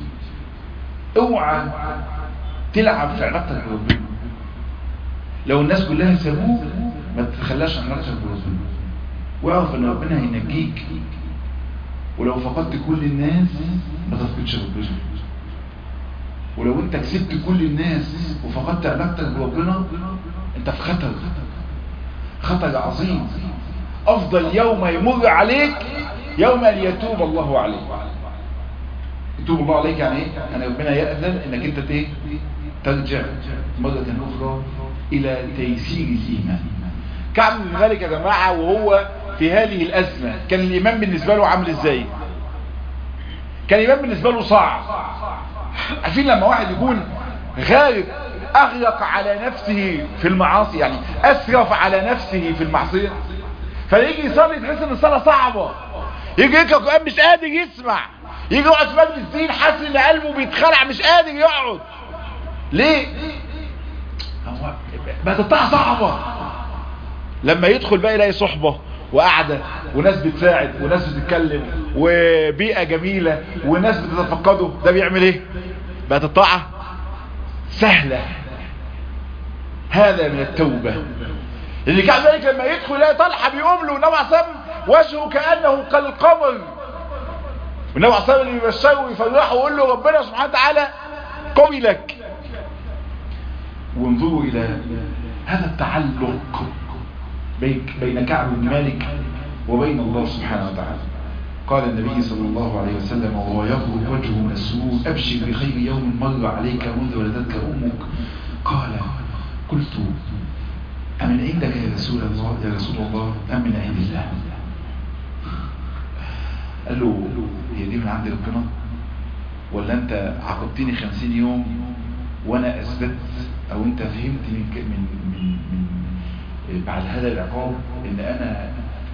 اوعى تلعب في علاقتك بربنا. لو الناس كلها سابوك ما تتخلاش عن علاقتك بربنا، واعرف ان ربنا هينجيك. ولو فقدت كل الناس ما تفقدش ربنا. ولو انت كسبت كل الناس وفقدت علاقتك بربنا انت في خطر عظيم. افضل يوم يمر عليك يوم ان يتوب الله عليك. يتوب الله عليك يعني ايه؟ يعني ربنا يأذن انك انت ترجع مرة اخرى الى تيسير الايمان. كعب بن مالك يا جماعة وهو في هذه الازمة كان الايمان بالنسبة له عامل ازاي؟ كان الايمان بالنسبة له صعب. عارفين لما واحد يكون غارق، اغرق على نفسه في المعاصي، يعني اسرف على نفسه في المعصية، فيجي يصلي تحس ان الصلاة صعبة، يجي يقرأ القرآن مش قادر يسمع، يجي يقعد في مجلس الدين حاسس ان قلبه بيتخلع مش قادر يقعد. ليه؟ هو بقت الطاعة صعبة. لما يدخل بقى يلاقي صحبة وقعدة وناس بتساعد وناس بتتكلم وبيئة جميلة وناس بتتفقده، ده بيعمل ايه؟ بقت الطاعة سهلة. هذا من التوبة. اللي كان ذلك لما يدخل يلاقي طلحة بيقوم له نوع سم وجهه كأنه كالقمر، والنبي عليه الصلاة والسلام يبشره ويفرحه ويقول له ربنا سبحانه وتعالى قبلك. وانظروا إلى هذا التعلق بين كعب بن مالك وبين الله سبحانه وتعالى. قال النبي صلى الله عليه وسلم وهو يضرب وجهه من السرور: أبشر بخير يوم مر عليك منذ ولدتك أمك. قال: قلت: أمن عندك يا رسول الله أم من عند الله؟ قال له: هي دي من عند ربنا ولا أنت عاقبتني 50 يوم وأنا أثبت أو أنت فهمت من بعد هذا العقاب إن أنا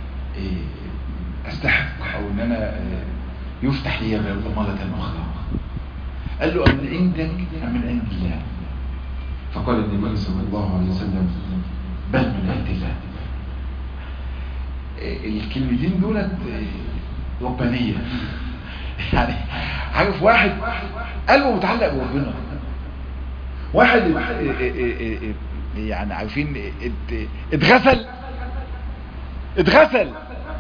أستحق أو إن أنا يفتح لي مرة أخرى؟ قال له: أمن عندك أم من عند الله؟ فقال النبي صلى الله عليه وسلم: بل من عند الله. الكلمتين دولت ربانية. يعني عارف واحد قلبه متعلق بربنا، واحد يعني عارفين اتغسل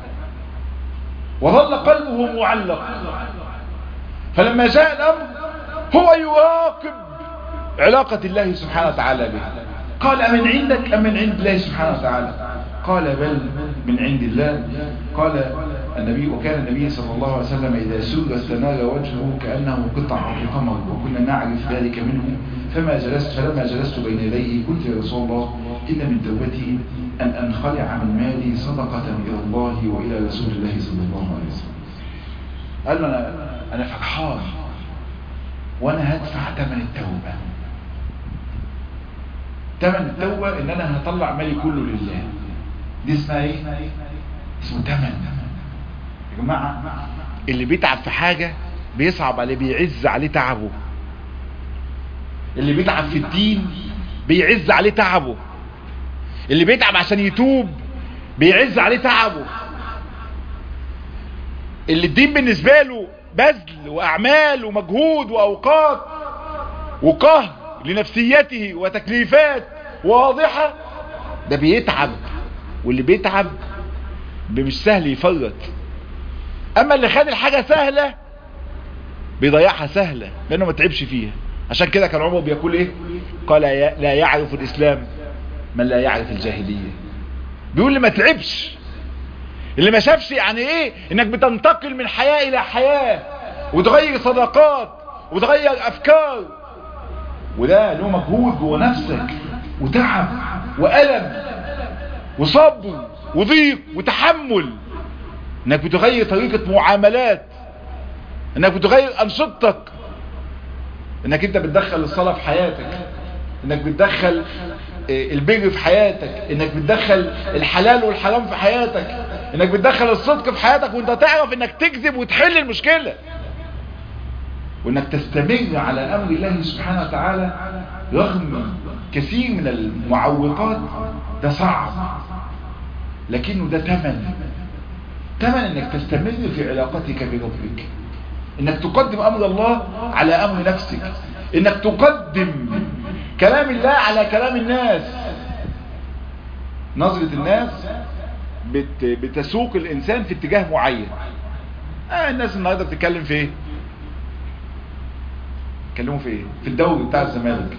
وظل قلبه معلق، فلما جاء الأمر هو يراقب علاقة الله سبحانه وتعالى به. قال: أمن عندك أم من عند الله سبحانه وتعالى؟ قال: بل من عند الله. قال النبي: وكان النبي صلى الله عليه وسلم إذا سر استنار وجهه كأنه قطع القمر، وكنا نعرف ذلك منه. فلما جلست بين يديه قلت: يا رسول الله، إن من توبتي أن أنخلع من مالي صدقة إلى الله وإلى رسول الله صلى الله عليه وسلم. قال له: أنا فرحان وأنا هدفع ثمن التوبة. ثمن التوبة إن أنا هطلع مالي كله لله. دي اسمها إيه؟ اسمه ثمن. يا جماعة، اللي بيتعب في حاجة بيصعب عليه، بيعز عليه تعبه. اللي بيتعب في الدين بيعز عليه تعبه. اللي بيتعب عشان يتوب بيعز عليه تعبه. اللي الدين بالنسبة له بذل وأعمال ومجهود وأوقات وقهر لنفسيته وتكليفات واضحة، ده بيتعب. واللي بيتعب مش سهل يفرط. أما اللي خد الحاجة سهلة بيضيعها سهلة لأنه ما تعبش فيها. عشان كده كان عمر بيقول إيه؟ قال: لا يعرف الإسلام من لا يعرف الجاهلية. بيقول لي ما تعبش، اللي ما شافش يعني ايه انك بتنتقل من حياة الى حياة وتغير صداقات وتغير افكار، وده له مجهود جوه نفسك وتعب وألم وصبر وضيق وتحمل، انك بتغير طريقة معاملات، انك بتغير انشطتك، انك انت بتدخل الصلاة في حياتك، انك بتدخل البر في حياتك، انك بتدخل الحلال والحرام في حياتك، انك بتدخل الصدق في حياتك، وانت تعرف انك تكذب وتحل المشكلة، وانك تستمر على امر الله سبحانه وتعالى رغم كثير من المعوقات. ده صعب لكنه ده ثمن انك تستمر في علاقتك بربك، انك تقدم امر الله على امر نفسك، انك تقدم كلام الله على كلام الناس. نظرة الناس بتسوق الانسان في اتجاه معين. الناس النهارده بتتكلم في ايه؟ يتكلموا في ايه؟ في الدوري بتاع الزمالك.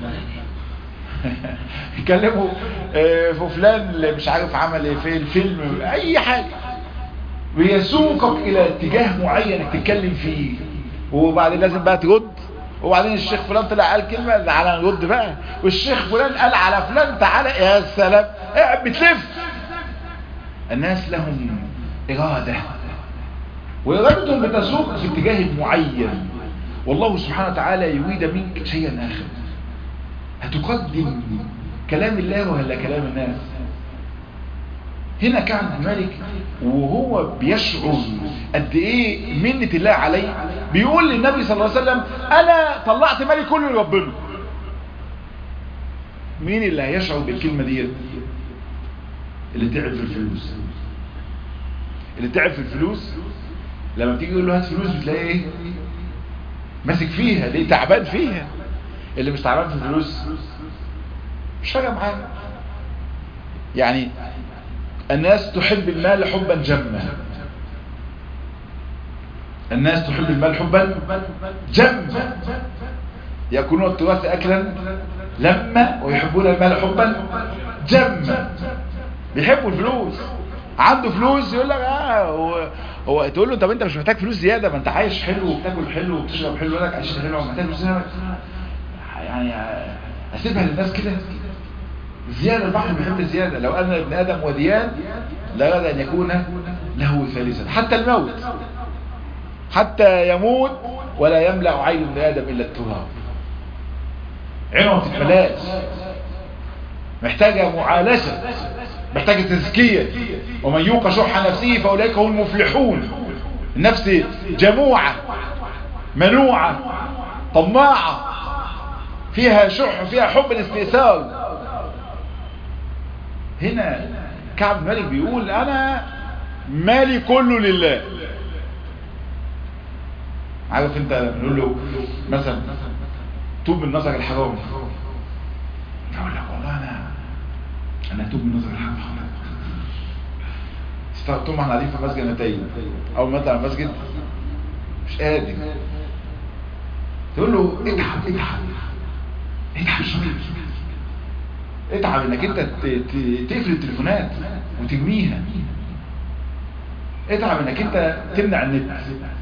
يتكلموا في فلان اللي مش عارف عمل ايه في الفيلم، اي حاجة بيسوقك الى اتجاه معين انك تتكلم فيه، وبعدين لازم بقى ترد، وبعدين الشيخ فلان طلع قال كلمة تعالى نرد بقى، والشيخ فلان قال على فلان تعالى، يا سلام قاعد بتلف. الناس لهم إرادة، وإرادتهم بتسوق في اتجاه معين، والله سبحانه وتعالى يريد منك شيئا آخر. هتقدم كلام الله ولا كلام الناس؟ هنا كعب بن مالك وهو بيشعر قد ايه منة الله عليه، بيقول للنبي صلى الله عليه وسلم: انا طلعت مالي كله لربنا. مين اللي هيشعر بالكلمة دي؟ اللي تعب في الفلوس. اللي تعب في الفلوس لما بتيجي يقول له هات فلوس بتلاقيه ايه؟ ماسك فيها، ليه؟ تعبان فيها. اللي مش تعبان في الفلوس مش فارقه معاه. يعني الناس تحب المال حبا جما، الناس تحب المال حبا جما، يأكلون التراث أكلا لما ويحبون المال حبا جمة، بيحبوا الفلوس، عنده فلوس يقول لك هو تقول له طب انت مش محتاج فلوس زياده، ما انت عايش حلو وبتاكل حلو وبتشرب حلو، يقول لك عايش حلو ومحتاج فلوس زياده يعني اسيبها للناس كده زياده. البحر بيحب الزياده. لو ان ابن ادم وديان لاراد ان يكون له ثالثا. حتى الموت، حتى يموت ولا يملا عين ابن ادم الا التراب. عينه ما بتتملاش، محتاجه معالجه، محتاجه تزكيه. ومن يوق شح نفسه فاولئك هم المفلحون. النفس جموعه منوعه طماعه، فيها شح، فيها حب الاستئثار. هنا كعب بن مالك بيقول انا مالي كله لله. عارف انت بنقول له مثلا توب من نظر الحرام، يقول لك والله انا توب من نظر الحرام. طول ما احنا قاعدين في مسجد نتايم، اول ما نطلع المسجد مش قادر، تقول له اتعب شويه، اتعب انك انت تقفل التليفونات وترميها، اتعب انك انت تمنع النت،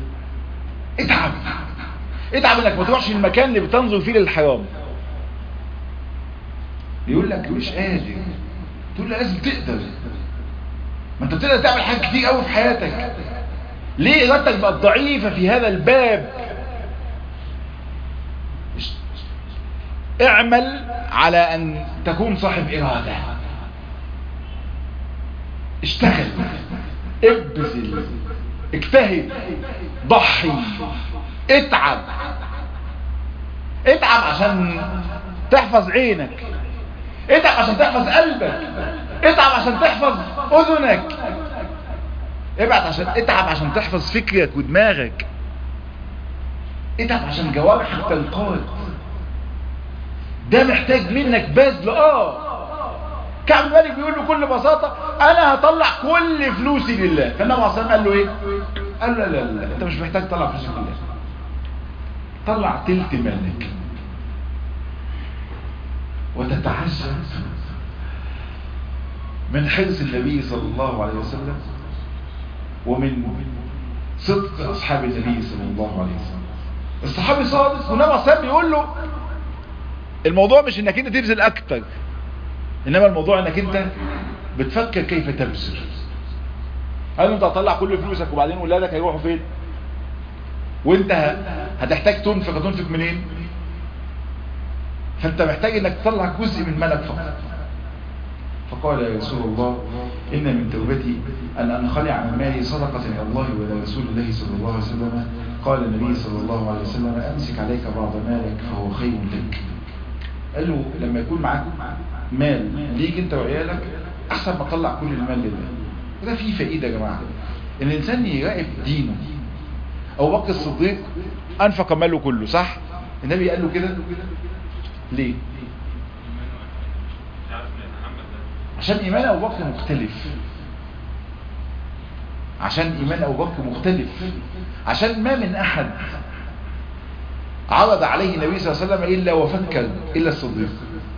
اتعب انك ما تروحش المكان اللي بتنظر فيه للحرام. يقول لك مش قادر، تقول له لازم تقدر، ما انت بتقدر تعمل حاجات كتير قوي في حياتك، ليه ارادتك بقت ضعيفه في هذا الباب؟ اعمل على ان تكون صاحب اراده، اشتغل، ابذل، اجتهد، ضحي، اتعب اتعب عشان تحفظ عينك، اتعب عشان تحفظ قلبك، اتعب عشان تحفظ اذنك، اتعب عشان تحفظ فكرك ودماغك، اتعب عشان جوارحك تنقاد. ده محتاج منك بذل. كعب بن مالك بيقول له بكل بساطه انا هطلع كل فلوسي لله. فالنبي عليه الصلاه والسلام قال له ايه؟ قال له لا انت مش محتاج تطلع فلوسك لله، طلع تلت مالك وتتعجب من حرص النبي صلى الله عليه وسلم ومن صدق اصحاب النبي صلى الله عليه وسلم. الصحابي صادق، والنبي عليه الصلاه والسلام بيقول له الموضوع مش انك انت تبذل اكتر، انما الموضوع انك انت بتفكر كيف تبذل. قال له انت هتطلع كل فلوسك وبعدين ولادك هيروحوا فين؟ وانت هتحتاج تنفق منين؟ فانت محتاج انك تطلع جزء من مالك فقط. فقال يا رسول الله ان من توبتي ان انخلع من مالي صدقة الى الله والى رسول الله صلى الله عليه وسلم. قال النبي صلى الله عليه وسلم امسك عليك بعض مالك فهو خير لك. قال له لما يكون معاك مال ليك انت وعيالك احسن ما تطلع كل المال لله. وده فيه فائده يا جماعه، ان الانسان يراقب دينه. ابو بكر الصديق انفق ماله كله، صح؟ النبي قال له كده ليه؟ عشان ايمان ابو بكر مختلف، عشان ايمان ابو بكر مختلف، عشان ما من احد عرض عليه النبي صلى الله عليه وسلم الا وفكر الا الصديق.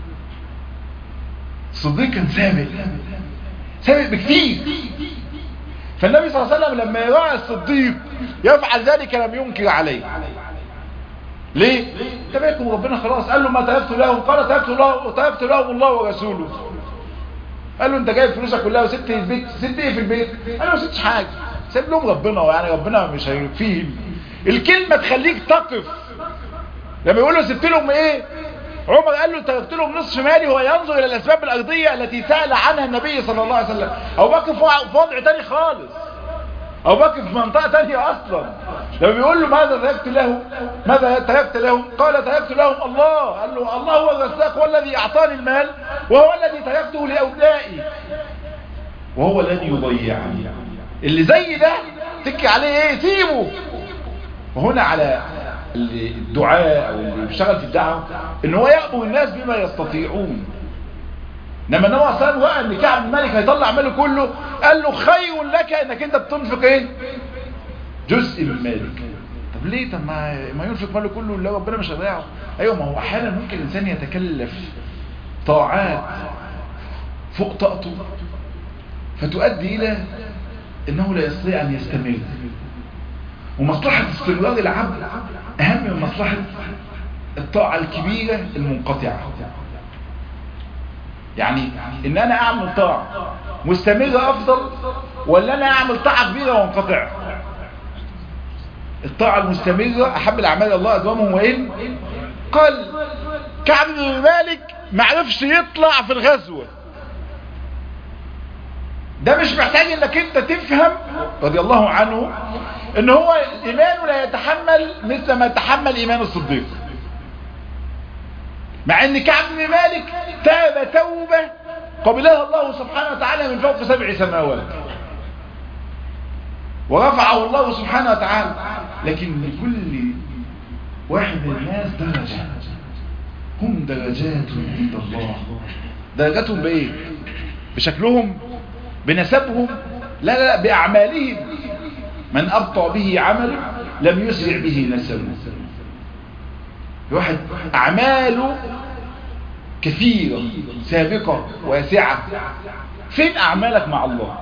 الصديق كان سابق بكثير. فالنبي صلى الله عليه وسلم لما يرى الصديق يفعل ذلك لم ينكر عليه. ليه؟ تبعكم ربنا خلاص. قال له ما تركت لهم، قال تركت لهم الله ورسوله. قال له انت جايب فلوسك كلها وسبت البيت، سبت ايه في البيت؟ قال له ما سبتش حاجه، سيب لهم ربنا، يعني ربنا مش هيكفيهم. الكلمه تخليك تقف. لما يقول له سبت لهم ايه؟ عمر قال له تركت لهم نصف مالي، وهو ينظر الى الاسباب الارضيه التي سال عنها النبي صلى الله عليه وسلم. ابو بكر في وضع تاني خالص، ابو بكر في منطقه تانيه اصلا. لما بيقول له ماذا تركت لهم؟ قال تركت لهم الله. قال له الله هو الرزاق والذي اعطاني المال وهو الذي تركته لاولادي وهو الذي يضيعني. اللي زي ده تكي عليه ايه؟ سيبه. وهنا على الدعاء او اللي بيشتغل في الدعوه ان هو يأمر الناس بما يستطيعون. لما النبي صلى الله عليه وسلم وقع ان كعب بن مالك هيطلع ماله كله، قال له خير لك انك انت بتنفق ايه؟ جزء من مالك. طب ليه؟ طب ما ينفق ماله كله اللي ربنا مش هيضيعه. ايوه، ما هو احيانا ممكن الانسان يتكلف طاعات فوق طاقته، فتؤدي إلى أنه لا يستطيع أن يستمر. ومصلحة استمرار العبد أهم من مصلحة الطاعة الكبيرة المنقطعة. يعني إن أنا أعمل طاعة مستمرة أفضل، ولا أنا أعمل طاعة كبيرة وانقطع؟ الطاعة المستمرة أحب الأعمال الله أدومهم وإن قال. كعب بن مالك ما عرفش يطلع في الغزوة. ده مش محتاج انك انت تفهم رضي الله عنه ان هو ايمانه لا يتحمل مثل ما يتحمل ايمان الصديق، مع ان كعب بن مالك تاب توبة قبلها الله سبحانه وتعالى من فوق 7 سماوات ورفعه الله سبحانه وتعالى. لكن لكل واحد من الناس درجة، هم درجات عند الله. درجاتهم بايه؟ بشكلهم؟ بنسبهم؟ لا لا لا، بأعمالهم. من أبطأ به عمل لم يسرع به نسبه. واحد أعماله كثيرة سابقة واسعة، فين أعمالك مع الله؟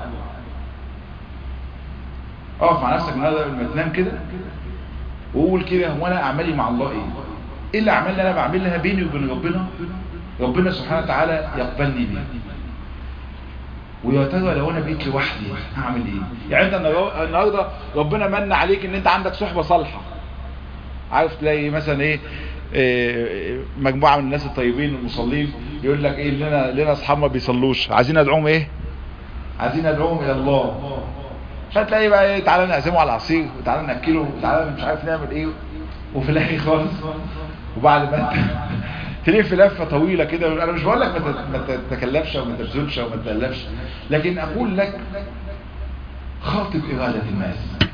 اقف مع نفسك النهارده قبل ما تنام كده وقول كده، هو انا اعمالي مع الله ايه؟ ايه الاعمال اللي انا بعملها بيني وبين ربنا سبحانه وتعالى يقبلني بيها؟ ويا ترى لو انا بقيت لوحدي هعمل ايه؟ يعني انت النهارده ربنا من عليك ان انت عندك صحبه صالحه. عارف تلاقي مثلا ايه مجموعه من الناس الطيبين المصلين يقول لك ايه، لنا اصحاب ما بيصلوش، عايزين ندعوهم ايه؟ عايزين ندعوهم الى الله. فتلاقي بقى ايه، تعالى نقسمه على العصير، وتعالى ناكله، وتعالى مش عارف نعمل ايه، وفي الاخر خالص وبعد ما انت تلف لفه طويله كده. انا مش بقول لك ما تتكلفش وما تبذلش وما تتالفش، لكن اقول لك خاطب اراده الناس.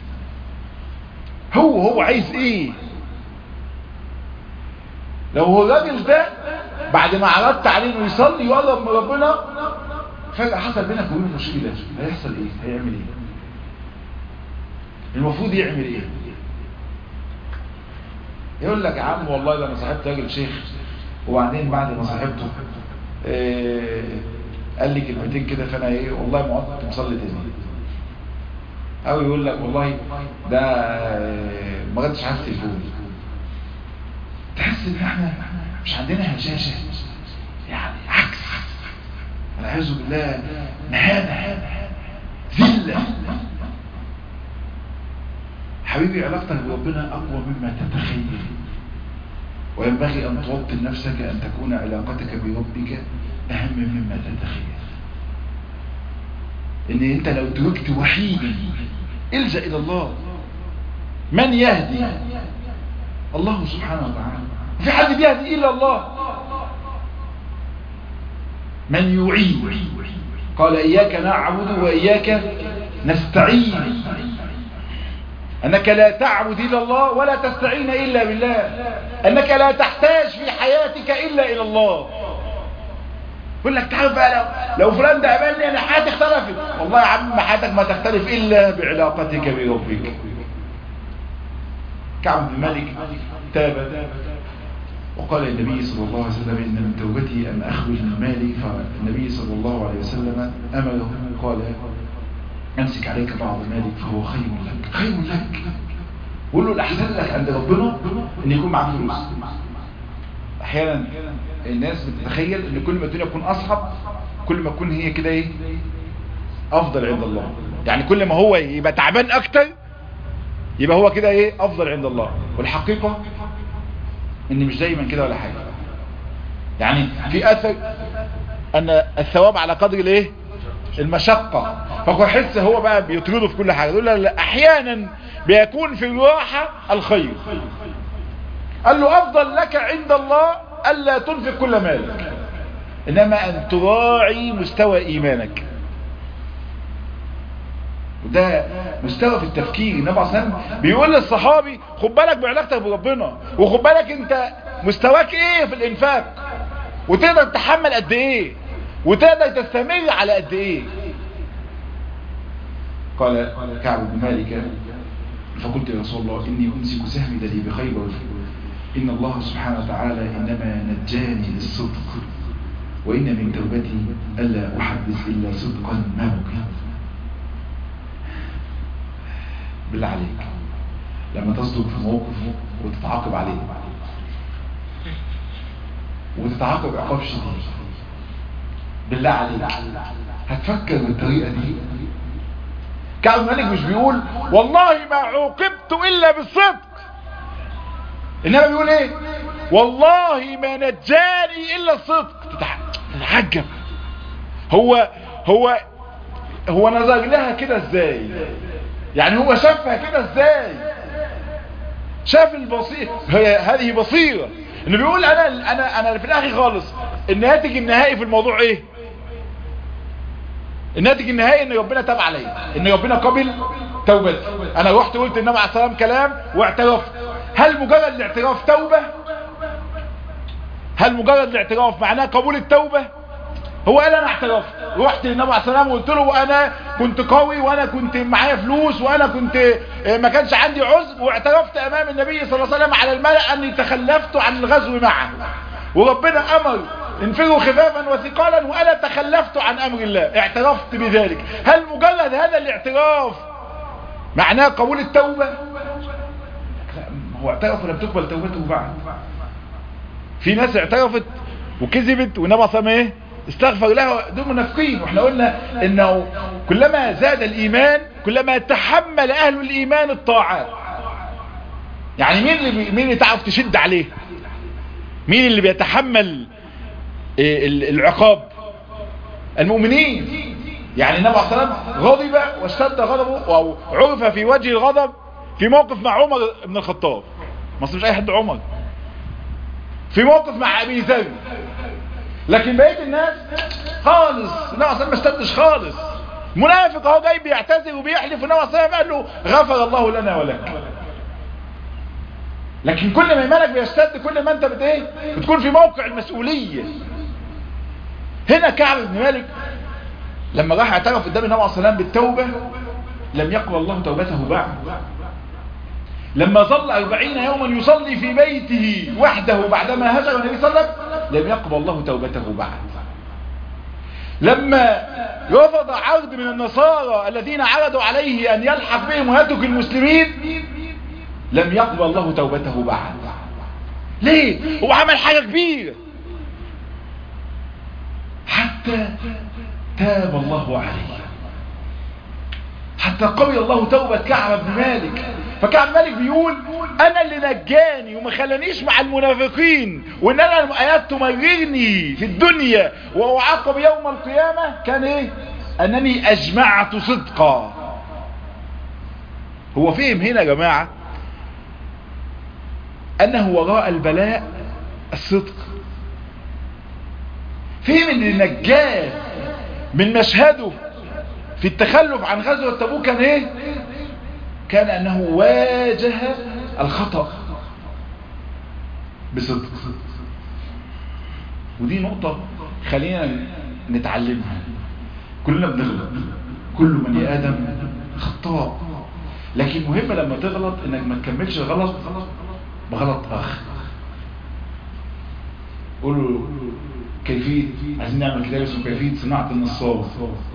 هو عايز ايه؟ لو هو الراجل ده بعد ما عرضت عليه انه يصلي يقرب من ربنا، فجاه حصل بينك وبينه مشكله، هيحصل ايه؟ هيعمل ايه؟ المفروض يعمل ايه؟ يقول لك يا عم والله ده انا صاحبت راجل شيخ، وبعدين بعد ما صاحبته قال لي كلمتين كده، فانا ايه والله ما قعدت مصلي تاني. او يقول لك والله ده ما ردش على التليفون. تحس ان احنا مش عندنا هشاشه، يعني عكس والعياذ بالله، مهانه، ذله. حبيبي علاقتك بربنا أقوى مما تتخيل، وينبغي أن توطن نفسك أن تكون علاقتك بربك أهم مما تتخيل. إن أنت لو تركت وحيدا الجأ إلى الله. من يهدي؟ الله سبحانه وتعالى. في حد بيهدي إلا الله. من يعين؟ قال إياك نعبد وإياك نستعين. أنك لا تعبد إلا الله ولا تستعين إلا بالله. أنك لا تحتاج في حياتك إلا إلى الله. يقول لك تعال بقى لو فلان ده قابلني أنا حياتي اختلفت. والله يا عم حياتك ما تختلف إلا بعلاقتك بربك. كعب بن مالك تاب وقال النبي صلى الله عليه وسلم إن من توبتي أن أخرج من مالي، فالنبي صلى الله عليه وسلم أمره قال امسك عليك بعض مالك فهو خير لك. خير لك. قول له الأحسن لك عند ربنا ان يكون معك فلوس. احيانا الناس بتتخيل ان كل ما الدنيا تكون اصعب كل ما تكون هي كده ايه افضل عند الله. يعني كل ما هو يبقى تعبان اكتر يبقى هو كده ايه افضل عند الله. والحقيقة ان مش دايما كده ولا حاجة. يعني في اثر ان الثواب على قدر الايه المشقة. فهو يحس هو بقى بيطرده في كل حاجة. يقول لا احيانا بيكون في الراحة الخير. قال له افضل لك عند الله الا تنفق كل مالك، انما ان تراعي مستوى ايمانك. وده مستوى في التفكير. النبي عليه الصلاة والسلام بيقول للصحابي خد بالك بعلاقتك بربنا، وخد بالك انت مستواك ايه في الانفاق، وتقدر تتحمل قد ايه، وتقدر تستمر على قد ايه. قال كعب بن مالك فقلت يا رسول الله اني امسك سهمي الذي بخيبر، ان الله سبحانه وتعالى انما نجاني للصدق وإن من توبتي ألا أحدث إلا صدقا ما بقيت. بالله عليك لما تصدق في موقف وتتعاقب عليه وتتعاقب عقاب شديد، بالله عليك هتفكر بالطريقة دي؟ كعب بن مالك مش بيقول والله ما عوقبت إلا بالصدق، إنما بيقول إيه؟ والله ما نجاني إلا الصدق. تتعجب هو نظر لها كده ازاي؟ يعني هو شافها كده ازاي؟ شاف البصيرة، هذه بصيرة. انه بيقول انا في الاخر خالص الناتج النهائي في الموضوع ايه؟ الناتج النهائي ان ربنا تاب عليا، ان ربنا قبل توبتي. انا رحت قلت النبي عليه السلام كلام واعترفت. هل مجرد الاعتراف توبة؟ هل مجرد الاعتراف معناه قبول التوبة؟ هو قال انا اعترفت، رحت للنبي عليه السلام وقلت له انا كنت قوي وانا كنت معايا فلوس وانا كنت ما كانش عندي عذر، واعترفت امام النبي صلى الله عليه وسلم على الملأ اني تخلفت عن الغزو معه، وربنا امر انفروا خفافا وثقالا وانا تخلفت عن امر الله، اعترفت بذلك. هل مجرد هذا الاعتراف معناه قبول التوبة؟ هو اعترف ولم تقبل توبته بعد. في ناس اعترفت وكذبت والنبي صلى الله عليه وسلم استغفر لها، دول منافقين. واحنا قلنا انه كلما زاد الايمان كلما تحمل اهل الايمان الطاعات. يعني مين اللي تعرف تشد عليه؟ مين اللي بيتحمل العقاب؟ المؤمنين. يعني النبي عليه الصلاه والسلام غضب واشتد غضبه او عرف في وجه الغضب في موقف مع عمر بن الخطاب، ما مش اي حد عمر، في موقف مع ابي ذر. لكن بقيه الناس خالص النبي عليه الصلاه والسلام ما اشتدش خالص. منافق اهو جاي بيعتذر وبيحلف والنبي عليه الصلاه والسلام قال له غفر الله لنا ولك. لكن كل ما ايمانك بيشتد كل ما انت بتكون في موقع المسؤوليه. هنا كعب بن مالك لما راح اعترف قدام النبي عليه الصلاه والسلام بالتوبه لم يقبل الله توبته بعد. لما ظل 40 يوما يصلي في بيته وحده بعدما هجر النبي صلى الله عليه وسلم لم يقبل الله توبته بعد. لما رفض عرض من النصارى الذين عرضوا عليه أن يلحق بهم ويترك المسلمين لم يقبل الله توبته بعد. ليه؟ هو عمل حاجة كبيرة حتى تاب الله عليه، حتى قبل الله توبة كعب بن مالك. فكعب مالك بيقول انا اللي نجاني وما خلانيش مع المنافقين، وان انا الايات تمررني في الدنيا واعاقب يوم القيامة كان ايه؟ انني اجمعت صدقا. هو فهم هنا يا جماعة انه وراء البلاء الصدق. فهم اللي نجاه من مشهده في التخلف عن غزوة تبوك كان ايه؟ كان انه واجه الخطأ بصدق. ودي نقطة خلينا نتعلمها. كلنا بنغلط، كل بني ادم خطاء، لكن مهم لما تغلط انك ما تكملش الغلط بغلط اخر. قولوا كيفية، عايزين نعمل كتاب اسمه كيفية صناعة النصاب.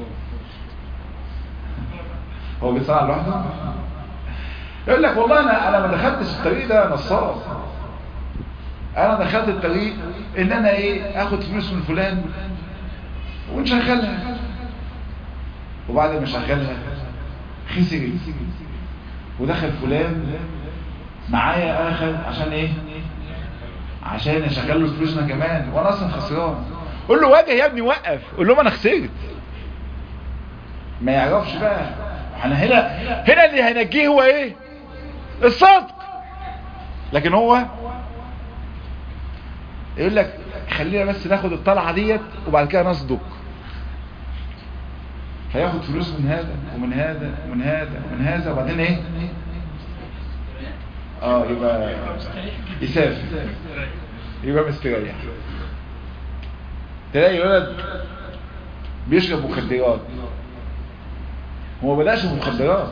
هو بيصنع لوحده؟ يقول لك والله انا ما دخلتش الطريق ده نصاب، انا دخلت الطريق ان انا اخد فلوس من فلان ونشغلها، وبعد ما شغلها خسر ودخل فلان معايا اخر عشان عشان اشغل له فلوسنا كمان وانا اصلا خسران. قول له واجه يا ابني، وقف، قول لهم انا خسرت. ما يعرفش بقى. احنا هنا اللي هينجيه هو الصدق. لكن هو يقول لك خلينا بس ناخد الطلعه ديت وبعد كده نصدق. هياخد فلوس من هذا ومن هذا ومن هذا ومن هذا وبعدين يبقى يسافر، يبقى مستريح. تلاقي ولد بيشرب مخدرات، هو ما بدأش بمخدرات.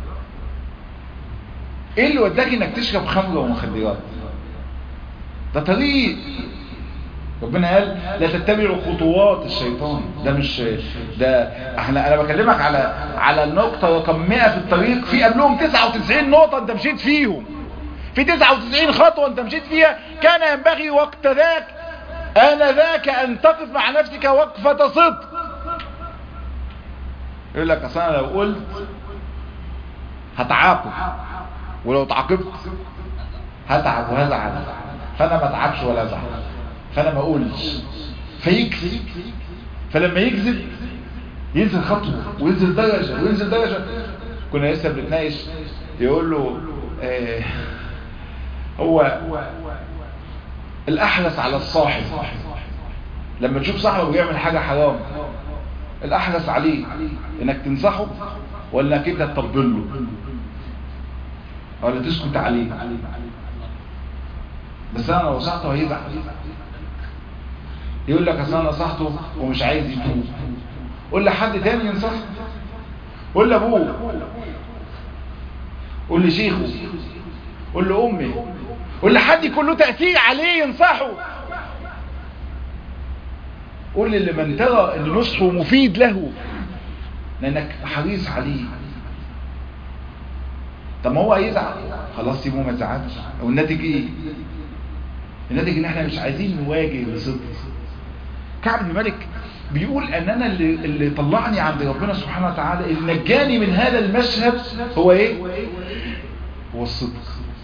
ايه اللي وداك انك تشرب خمر ومخدرات؟ ده طريق ربنا قال لا تتبعوا خطوات الشيطان. ده مش ده انا بكلمك على النقطة رقم 100 في الطريق، في قبلهم 99 نقطة انت مشيت فيهم، في 99 خطوة انت مشيت فيها. كان ينبغي وقت ذاك آنذاك ان تقف مع نفسك وقفة صدق. يقول لك اصل انا لو قلت هتعاقب، ولو تعاقبت هتعب وهزعل، فانا ما اتعبش ولا ازعل، فانا ما اقولش، فيكذب. فلما يكذب ينزل خطوه وينزل درجه وينزل درجه. كنا لسه بنتناقش، يقول له هو الاحرص على الصاحب لما تشوف صاحبه بيعمل حاجه حرام، الاحرص عليه انك تنصحه ولا انك انت تطبل له ولا تسكت عليه؟ بس انا لو نصحته هيزعل، يقول لك اصل انا نصحته ومش عايز يتوب. قول لحد تاني ينصحه، قول لابوه، قول لشيخه، قول لامي، قول لحد يكون له تاثير عليه ينصحه. قول لمن ترى ان نصحه مفيد له لانك حريص عليه. طب ما هو هيزعل، خلاص سيبه ما يزعلش. او الناتج ايه؟ الناتج ان احنا مش عايزين نواجه بصدق. كعب بن مالك بيقول ان انا اللي طلعني عند ربنا سبحانه وتعالى، اللي نجاني من هذا المشهد هو ايه؟ هو الصدق.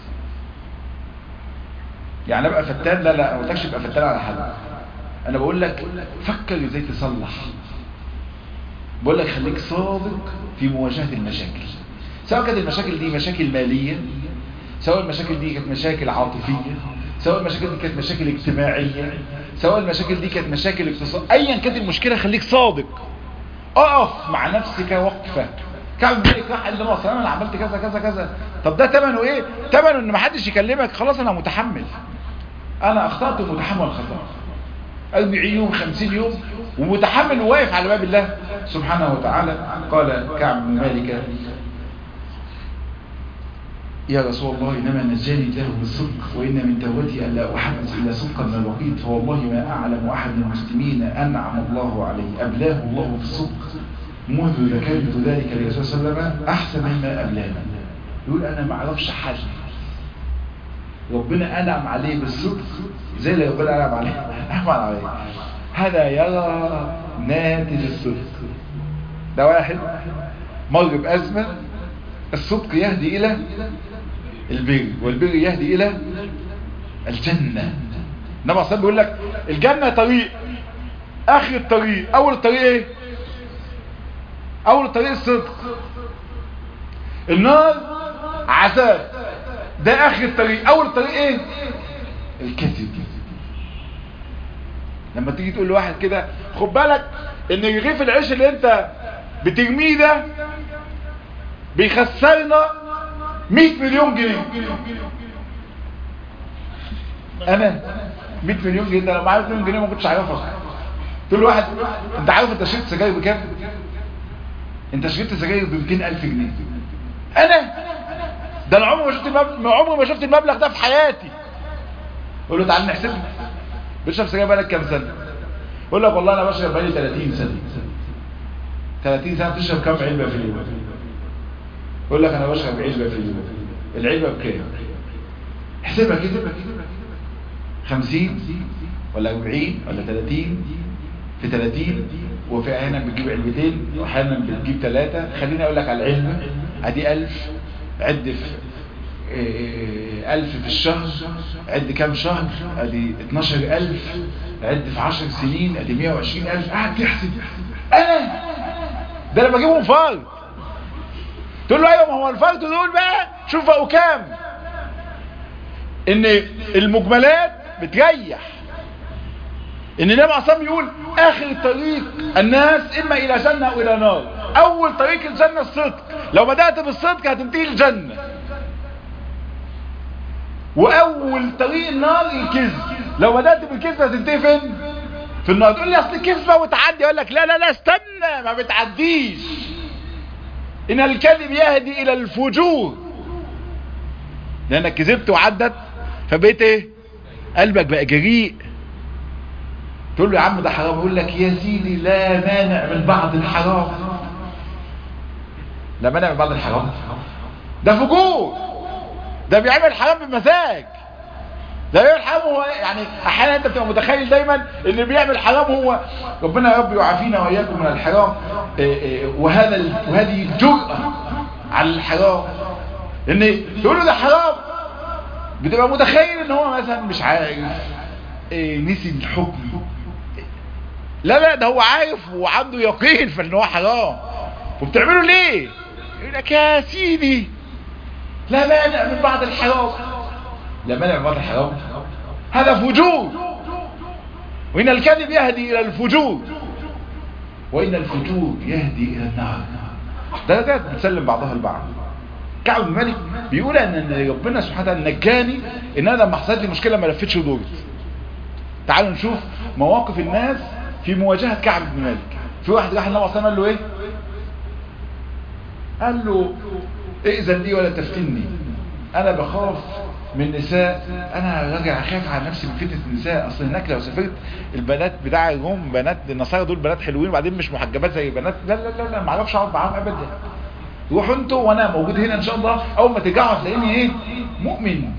يعني ابقى فتان؟ لا ما قلتلكش ابقى فتان على حد، انا بقول لك فكر ازاي تصلح. بقول لك خليك صادق في مواجهة المشاكل، سواء كانت المشاكل دي مشاكل مالية، سواء المشاكل دي كانت مشاكل عاطفية، سواء المشاكل دي كانت مشاكل اجتماعية، سواء المشاكل دي كانت مشاكل اقتصاد، ايا كانت المشكلة خليك صادق. اقف مع نفسك وقفة. كعب بن مالك راح قال له انا عملت كذا كذا كذا. طب ده ثمنه ايه؟ ثمنه ان محدش يكلمك، خلاص انا متحمل، انا اخطأت ومتحمل خطأ 40 يوم 50 يوم ومتحمل وواقف على باب الله سبحانه وتعالى. قال كعب بن مالك يا رسول الله إنما نجاني الله بالصدق، وإن من توبتي ألا أحدث إلا صدقا من الوقيت، فوالله ما أعلم أحد من المسلمين أنعم الله عليه أبلاه الله بالصدق منذ ذكرت ذلك للرسول صلى الله عليه وسلم أحسن مما أبلاه. يقول أنا ما أعرفش حد ربنا أنعم عليه بالصدق زي اللي ربنا أنعم عليه. هذا يرى ناتج الصدق. ده واحد مر بأزمة، الصدق يهدي إلى البر، والبر يهدي إلى الجنة. النبي صلى بيقول لك الجنة طريق، آخر الطريق، أول الطريق إيه؟ أول الطريق الصدق. النار عذاب، ده آخر الطريق. أول الطريق إيه؟ الكذب. لما تيجي تقول لواحد كده خد بالك إن رغيف العيش اللي أنت بترميه ده بيخسرنا 100 مليون جنيه. انا 100 مليون جنيه، لو معايا 100 مليون جنيه ما كنتش عارفها. تقول لواحد انت عارف انت شريت سجاير بكام؟ انت شريت سجاير ب 200,000 جنيه. انا ده انا عمري ما شفت المبلغ ده في حياتي. قول له تعال نحسب، بتشرب سجاير بقالك كام سنه؟ يقول لك والله انا بشرب بقالي 30 سنه. 30 سنه بتشرب كام علبه في اليوم؟ يقول لك انا بشرب علبه في اليوم. العلبه بكام؟ احسبها كده، 50 ولا 40 ولا 30 في 30، وفي احيانا بتجيب علبتين واحيانا بتجيب 3. خليني اقول لك على العلبه ادي 1000، عد في 1000 في الشهر، عد كام شهر؟ ادي 12,000، عد في 10 سنين ادي 120,000. قاعد تحسب. انا ده انا بجيبهم فرد. تقول له ايوه ما هو الفرد دول بقى شوف بقوا كام. ان المجملات بتريح. ان النبي عليه الصلاه يقول اخر الطريق الناس اما الى جنه او الى نار. اول طريق الجنه الصدق، لو بدات بالصدق هتنتهي الجنه. واول طريق النار الكذب، لو بدات بالكذب هتنتهي فين؟ في النار. تقول لي اصل كذبه وتعدي، اقول لك لا استنى، ما بتعديش. ان الكذب يهدي الى الفجور، لانك كذبت وعدت فبقيت ايه؟ قلبك بقى جريء. تقول له يا عم ده حرام، يقول لك يا سيدي لا مانع من بعض الحرام. لا مانع من بعض الحرام، ده فجور، ده بيعمل حرام بمزاج. ده بيعمل حرام هو يعني احيانا انت بتبقى متخيل دايما اللي بيعمل حرام هو ربنا يا رب يعافينا واياكم من الحرام. وهذه الجرأة على الحرام، ان تقول له ده حرام، بتبقى متخيل ان هو مثلا مش عارف نسي الحكم. لا ده هو عارف وعنده يقين في ان هو حرام، وبتعمله ليه؟ يقول لك يا سيدي لا مانع من بعض الحرام. لا مانع من بعض الحرام، هذا فجور، وإن الكذب يهدي إلى الفجور، وإن الفجور يهدي إلى النار. درجات بتسلم بعضها البعض. كعب بن مالك بيقول ان ربنا سبحانه وتعالى نجاني ان انا لما حصلت لي مشكله ما لفتش ودورت. تعالوا نشوف مواقف الناس في مواجهه كعب بن مالك. في واحد راح النبي صلى الله عليه وسلم قال له ايه؟ قال له ائذن لي ولا تفتني، انا بخاف من النساء، انا راجع اخاف على نفسي من فتنه النساء. اصل هناك لو سافرت البنات بتاع الروم، بنات النصارى دول بنات حلوين وبعدين مش محجبات زي بنات، لا ما اعرفش اقعد معاهم ابدا. روحوا انتوا وانا موجود هنا ان شاء الله، اول ما ترجعوا هتلاقيني ايه؟ مؤمن.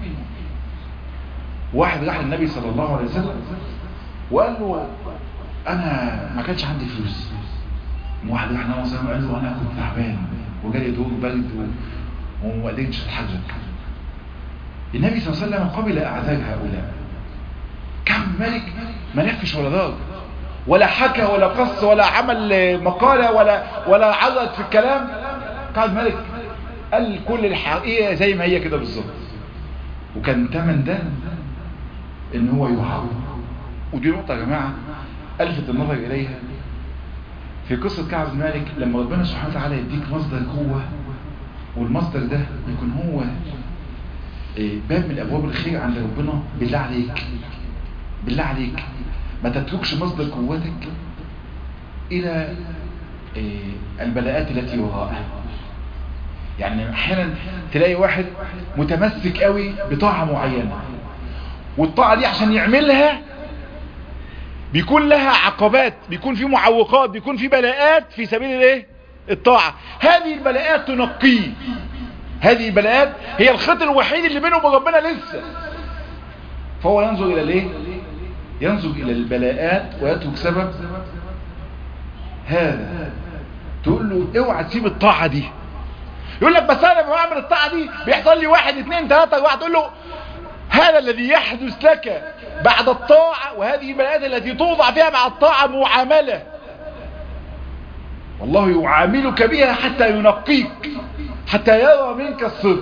واحد راح للنبي صلى الله عليه وسلم وقال له انا ما كانش عندي فلوس. واحد راح للنبي صلى الله عليه وسلم قال له انا كنت تعبان وجالي دور برد وما قدرتش اتحرك. النبي صلى الله عليه وسلم قبل اعذار هؤلاء. كعب بن مالك ما لفش ولا دار ولا حكى ولا قص ولا عمل مقاله ولا عرض في الكلام. كعب بن مالك قال كل الحقيقه زي ما هي كده بالظبط، وكان تمن ده ان هو يعاود. ودي نقطه يا جماعه الفت النظر اليها في قصه كعب بن مالك. لما ربنا سبحانه وتعالى يديك مصدر قوه، والمصدر ده يكون هو باب من ابواب الخير عند ربنا، بالله عليك بالله عليك ما تتركش مصدر قوتك الى البلاءات التي وراءها. يعني احيانا تلاقي واحد متمسك قوي بطاعة معينة، والطاعة دي عشان يعملها بيكون لها عقبات، بيكون في معوقات، بيكون في بلاءات في سبيل الايه؟ الطاعة. هذه البلاءات تنقيه، هذه البلاءات هي الخط الوحيد اللي بينه وبين ربنا لسه. فهو ينظر الى الايه؟ ينظر الى البلاءات ويترك سبب هذا. تقول له اوعى تسيب الطاعة دي، يقول لك بس انا لما بعمل الطاعة دي بيحصل لي 1 2 3 4. تقول له هذا الذي يحدث لك بعد الطاعة، وهذه البلاءات التي توضع فيها مع الطاعة معاملة، والله يعاملك بها حتى ينقيك، حتى يرى منك الصدق.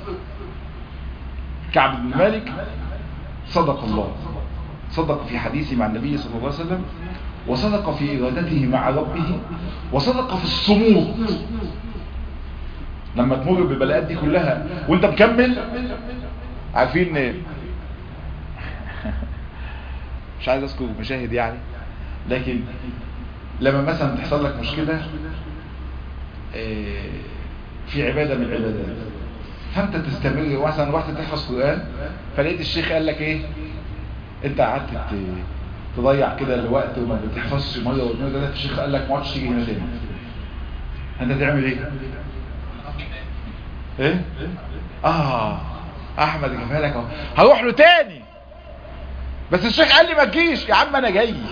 كعب بن مالك صدق الله، صدق في حديثه مع النبي صلى الله عليه وسلم، وصدق في إرادته مع ربه، وصدق في الصمود. لما تمر بالبلاءات دي كلها وانت مكمل، عارفين مش عايز اذكر مشاهد يعني، لكن لما مثلا تحصل لك مشكلة في عبادة من العبادات، فانت تستمر مثلا رحت تحفظ قرآن، فلقيت الشيخ قال لك ايه؟ انت قعدت تضيع كده الوقت وما بتحفظش مرة واثنين وثلاثة، الشيخ قال لك ما عادش تيجي هنا تاني، انت تعمل ايه؟ ايه؟ احمد جابها لك اهو، هروح له تاني، بس الشيخ قال لي ما تجيش. يا عم انا جاي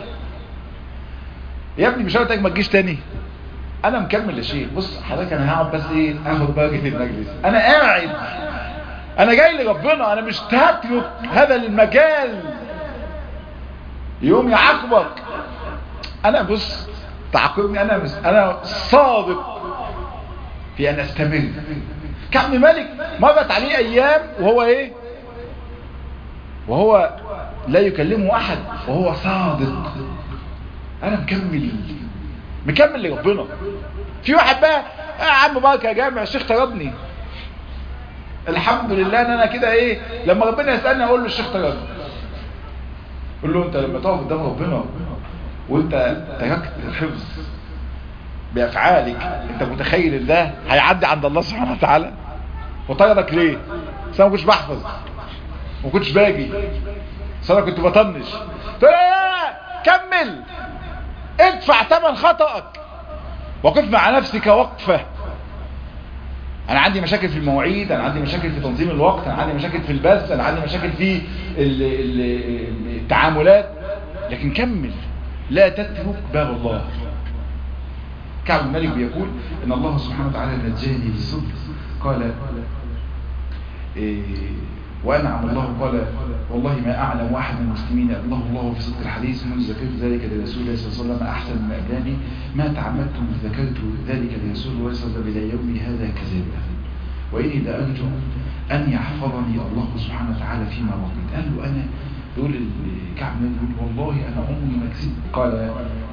يا ابني، مش قلت لك ما تجيش تاني؟ انا مكمل يا شيخ. بص حضرتك انا هقعد بس ايه، اخد درجة المجلس، انا قاعد، انا جاي لربنا، انا مش هترك هذا المجال يوم يعاقبك. انا بص تعاقبني، انا صادق في ان استمر. كعب بن مالك مرت عليه ايام وهو ايه؟ وهو لا يكلمه احد وهو صادق، انا مكمل لربنا. في واحد بقى يا عم بارك يا جامع، الشيخ طردني، الحمد لله ان انا كده ايه، لما ربنا يسألني اقول له الشيخ طردني. قول له انت لما تقف قدام ربنا وانت تركت الحفظ بافعالك، انت متخيل ان ده هيعدي عند الله سبحانه وتعالى؟ وطردك ليه؟ بس انا ما كنتش بحفظ وما كنتش باجي، بس انا كنت بطنش. لا كمل كمل، ادفع ثمن خطأك، وقف مع نفسك وقفة. انا عندي مشاكل في المواعيد، انا عندي مشاكل في تنظيم الوقت، انا عندي مشاكل في البث، انا عندي مشاكل في التعاملات، لكن كمل، لا تترك باب الله. كعب بن مالك بيقول ان الله سبحانه وتعالى نجاني بالصدق، قال وأنعم الله، قال والله ما أعلم واحد من المسلمين أبلغ الله في صدق الحديث منذ ذكرت ذلك لرسول الله صلى الله عليه وسلم أحسن من أبلاني ما تعمدت من ذكرت ذلك لرسول الله صلى الله عليه وسلم إلى يومي هذا كذابا، وإني لأرجو أن يحفظني الله سبحانه وتعالى فيما بقيت. قال له أنا يقول كعب بن مالك والله أنا عمري ما كذبت. قال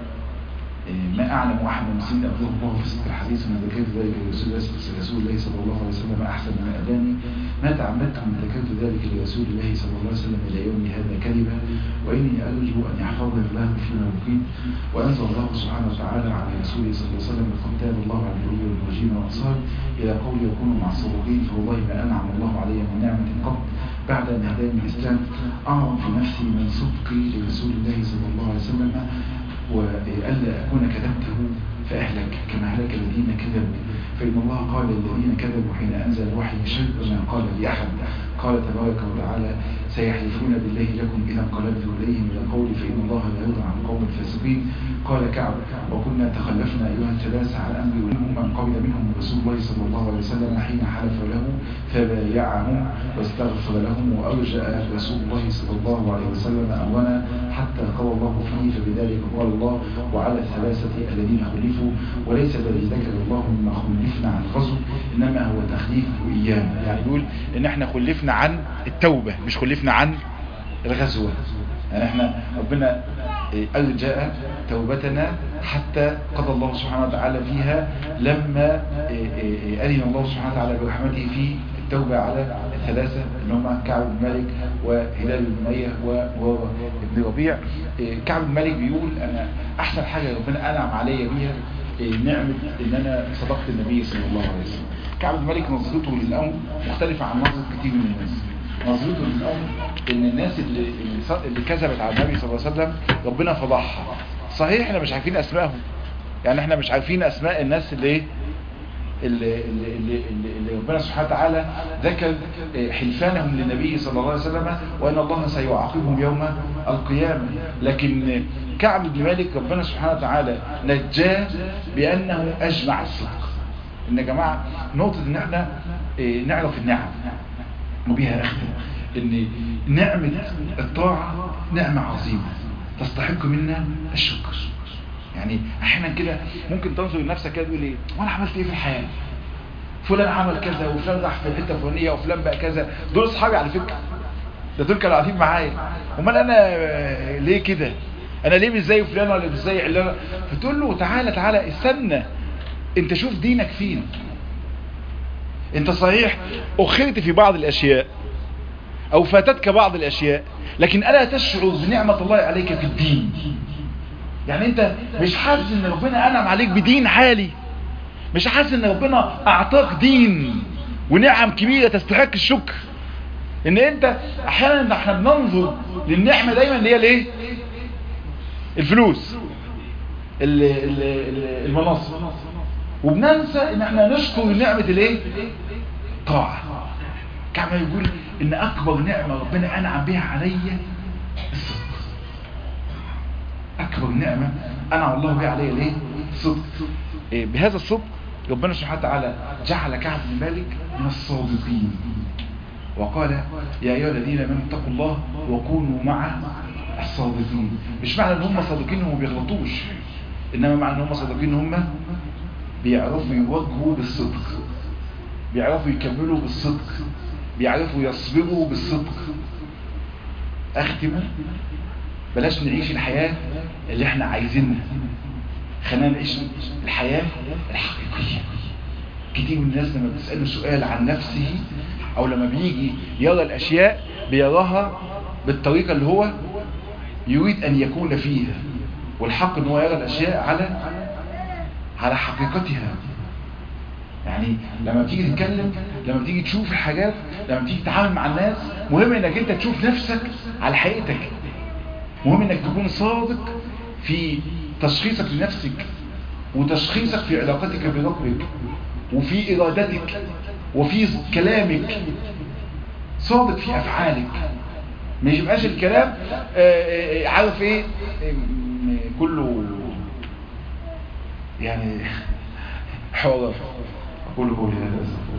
ما أعلم واحد من المسلمين أبلغ الله في صدق الحديث من ذكرت ذلك لرسول الله صلى الله عليه وسلم أحسن من أبلاني ما تعمدت من ذكرت ذلك لرسول الله صلى الله عليه وسلم إلى يومي هذا كذبا، وإني أرجو أن يحفظني الله فيما بقيت. وأنزل الله سبحانه وتعالى على رسوله صلى الله عليه وسلم لقد تاب الله على النبي والمهاجرين والأنصار إلى قول يكونوا مع الصادقين، فوالله ما أنعم الله علي من نعمة قط بعد أن هداني الإسلام أعظم في نفسي من صدقي لرسول الله صلى الله عليه وسلم، وألا أكون كذبته فأهلك كما هلك الذين كذبوا، فإن الله قال الذين كذبوا حين أنزل الوحي شر ما قال لأحد. قال تبارك وتعالى سيحلفون بالله لكم إذا انقلبتم إليهم إلى القول فإن الله لا يرضى عن القوم الفاسقين. قال كعب وكنا تخلفنا أيها الثلاثة عن أمر ولهم من قبل منهم رسول الله صلى الله عليه وسلم حين حلف له فبايعهم واستغفر لهم وأرجأ رسول الله صلى الله عليه وسلم أمرنا حتى قال الله فيه، فبذلك قال الله وعلى الثلاثة الذين خلفوا، وليس الذي ذكر الله مما خلفنا عن الغزو إنما هو تخليف إيانا. يعني يقول إن احنا خلفنا عن التوبة مش خلفنا عن الغزوة، يعني احنا ربنا أرجأ توبتنا حتى قضى الله سبحانه وتعالى فيها لما أذن الله سبحانه وتعالى برحمته في التوبة على الثلاثة اللي هم كعب بن مالك وهلال بن أمية وابن ربيع. كعب بن مالك بيقول أنا أحسن حاجة ربنا أنعم علي بيها نعمة إن أنا صدقت النبي صلى الله عليه وسلم. كعب بن مالك نظرته للأمر مختلفة عن نظرة كتير من الناس. نظرته للأمر إن الناس اللي كذبت على النبي صلى الله عليه وسلم ربنا فضحها. صحيح احنا مش عارفين أسمائهم، يعني احنا مش عارفين أسماء الناس اللي ربنا سبحانه وتعالى ذكر حلفانهم للنبي صلى الله عليه وسلم وأن الله سيعاقبهم يوم القيامة. لكن كعب بن مالك ربنا سبحانه وتعالى نجاه بأنه أجمع الصدق. إن يا جماعة نقطة إن احنا نعرف النعم وبها أختم إن نعمة الطاعة نعمة عظيمة تستحق منا الشكر. يعني احيانا كده ممكن تنظر لنفسك كده تقول ايه وانا عملت ايه في الحياه، فلان عمل كذا وفلان راح في الحته الفلانيه وفلان بقى كذا، دول اصحابي على فكره، دول كانوا قاعدين معايا، امال انا ليه كده، انا ليه مش زي فلان ولا مش زي علان؟ فتقول له تعالى استنى، انت شوف دينك فين. انت صحيح اخرت في بعض الاشياء او فاتتك بعض الاشياء، لكن الا تشعر بنعمه الله عليك في الدين؟ يعني انت مش حاسس ان ربنا انعم عليك بدين عالي، مش حاسس ان ربنا اعطاك دين ونعم كبيرة تستحق الشكر؟ ان انت احيانا احنا بننظر للنعمة دايما اللي هي الايه؟ الفلوس، المناصب، وبننسى ان احنا نشكر نعمة الايه؟ طاعة. كما يقول ان اكبر نعمة ربنا انعم بها عليا الصدق. أكبر نعمة أنعم الله بها عليه ليه؟ الصدق. بهذا الصدق ربنا سبحانه وتعالى جعل كعب بن مالك من الصادقين، وقال يا أيها الذين آمنوا اتقوا الله وكونوا مع الصادقين. مش معنى ان هم صادقين هم بيغلطوش، انما معنى ان هم صادقين هم بيعرفوا يواجهوا بالصدق، بيعرفوا يكملوا بالصدق، بيعرفوا يصبروا بالصدق. اختموا، بلاش نعيش الحياة اللي احنا عايزينها، خلينا نعيش الحياة الحقيقية. كتير من الناس لما بتسأله سؤال عن نفسه او لما بيجي يرى الاشياء بيراها بالطريقة اللي هو يريد ان يكون فيها، والحق ان هو يرى الاشياء على حقيقتها. يعني لما بتيجي تتكلم، لما بتيجي تشوف الحاجات، لما بتيجي تتعامل مع الناس، مهم انك انت تشوف نفسك على حقيقتك، مهم انك تكون صادق في تشخيصك لنفسك، وتشخيصك في علاقتك بربك، وفي إرادتك، وفي كلامك، صادق في أفعالك. ما يبقاش الكلام عارف ايه كله يعني حوار. أقول قولي هذا.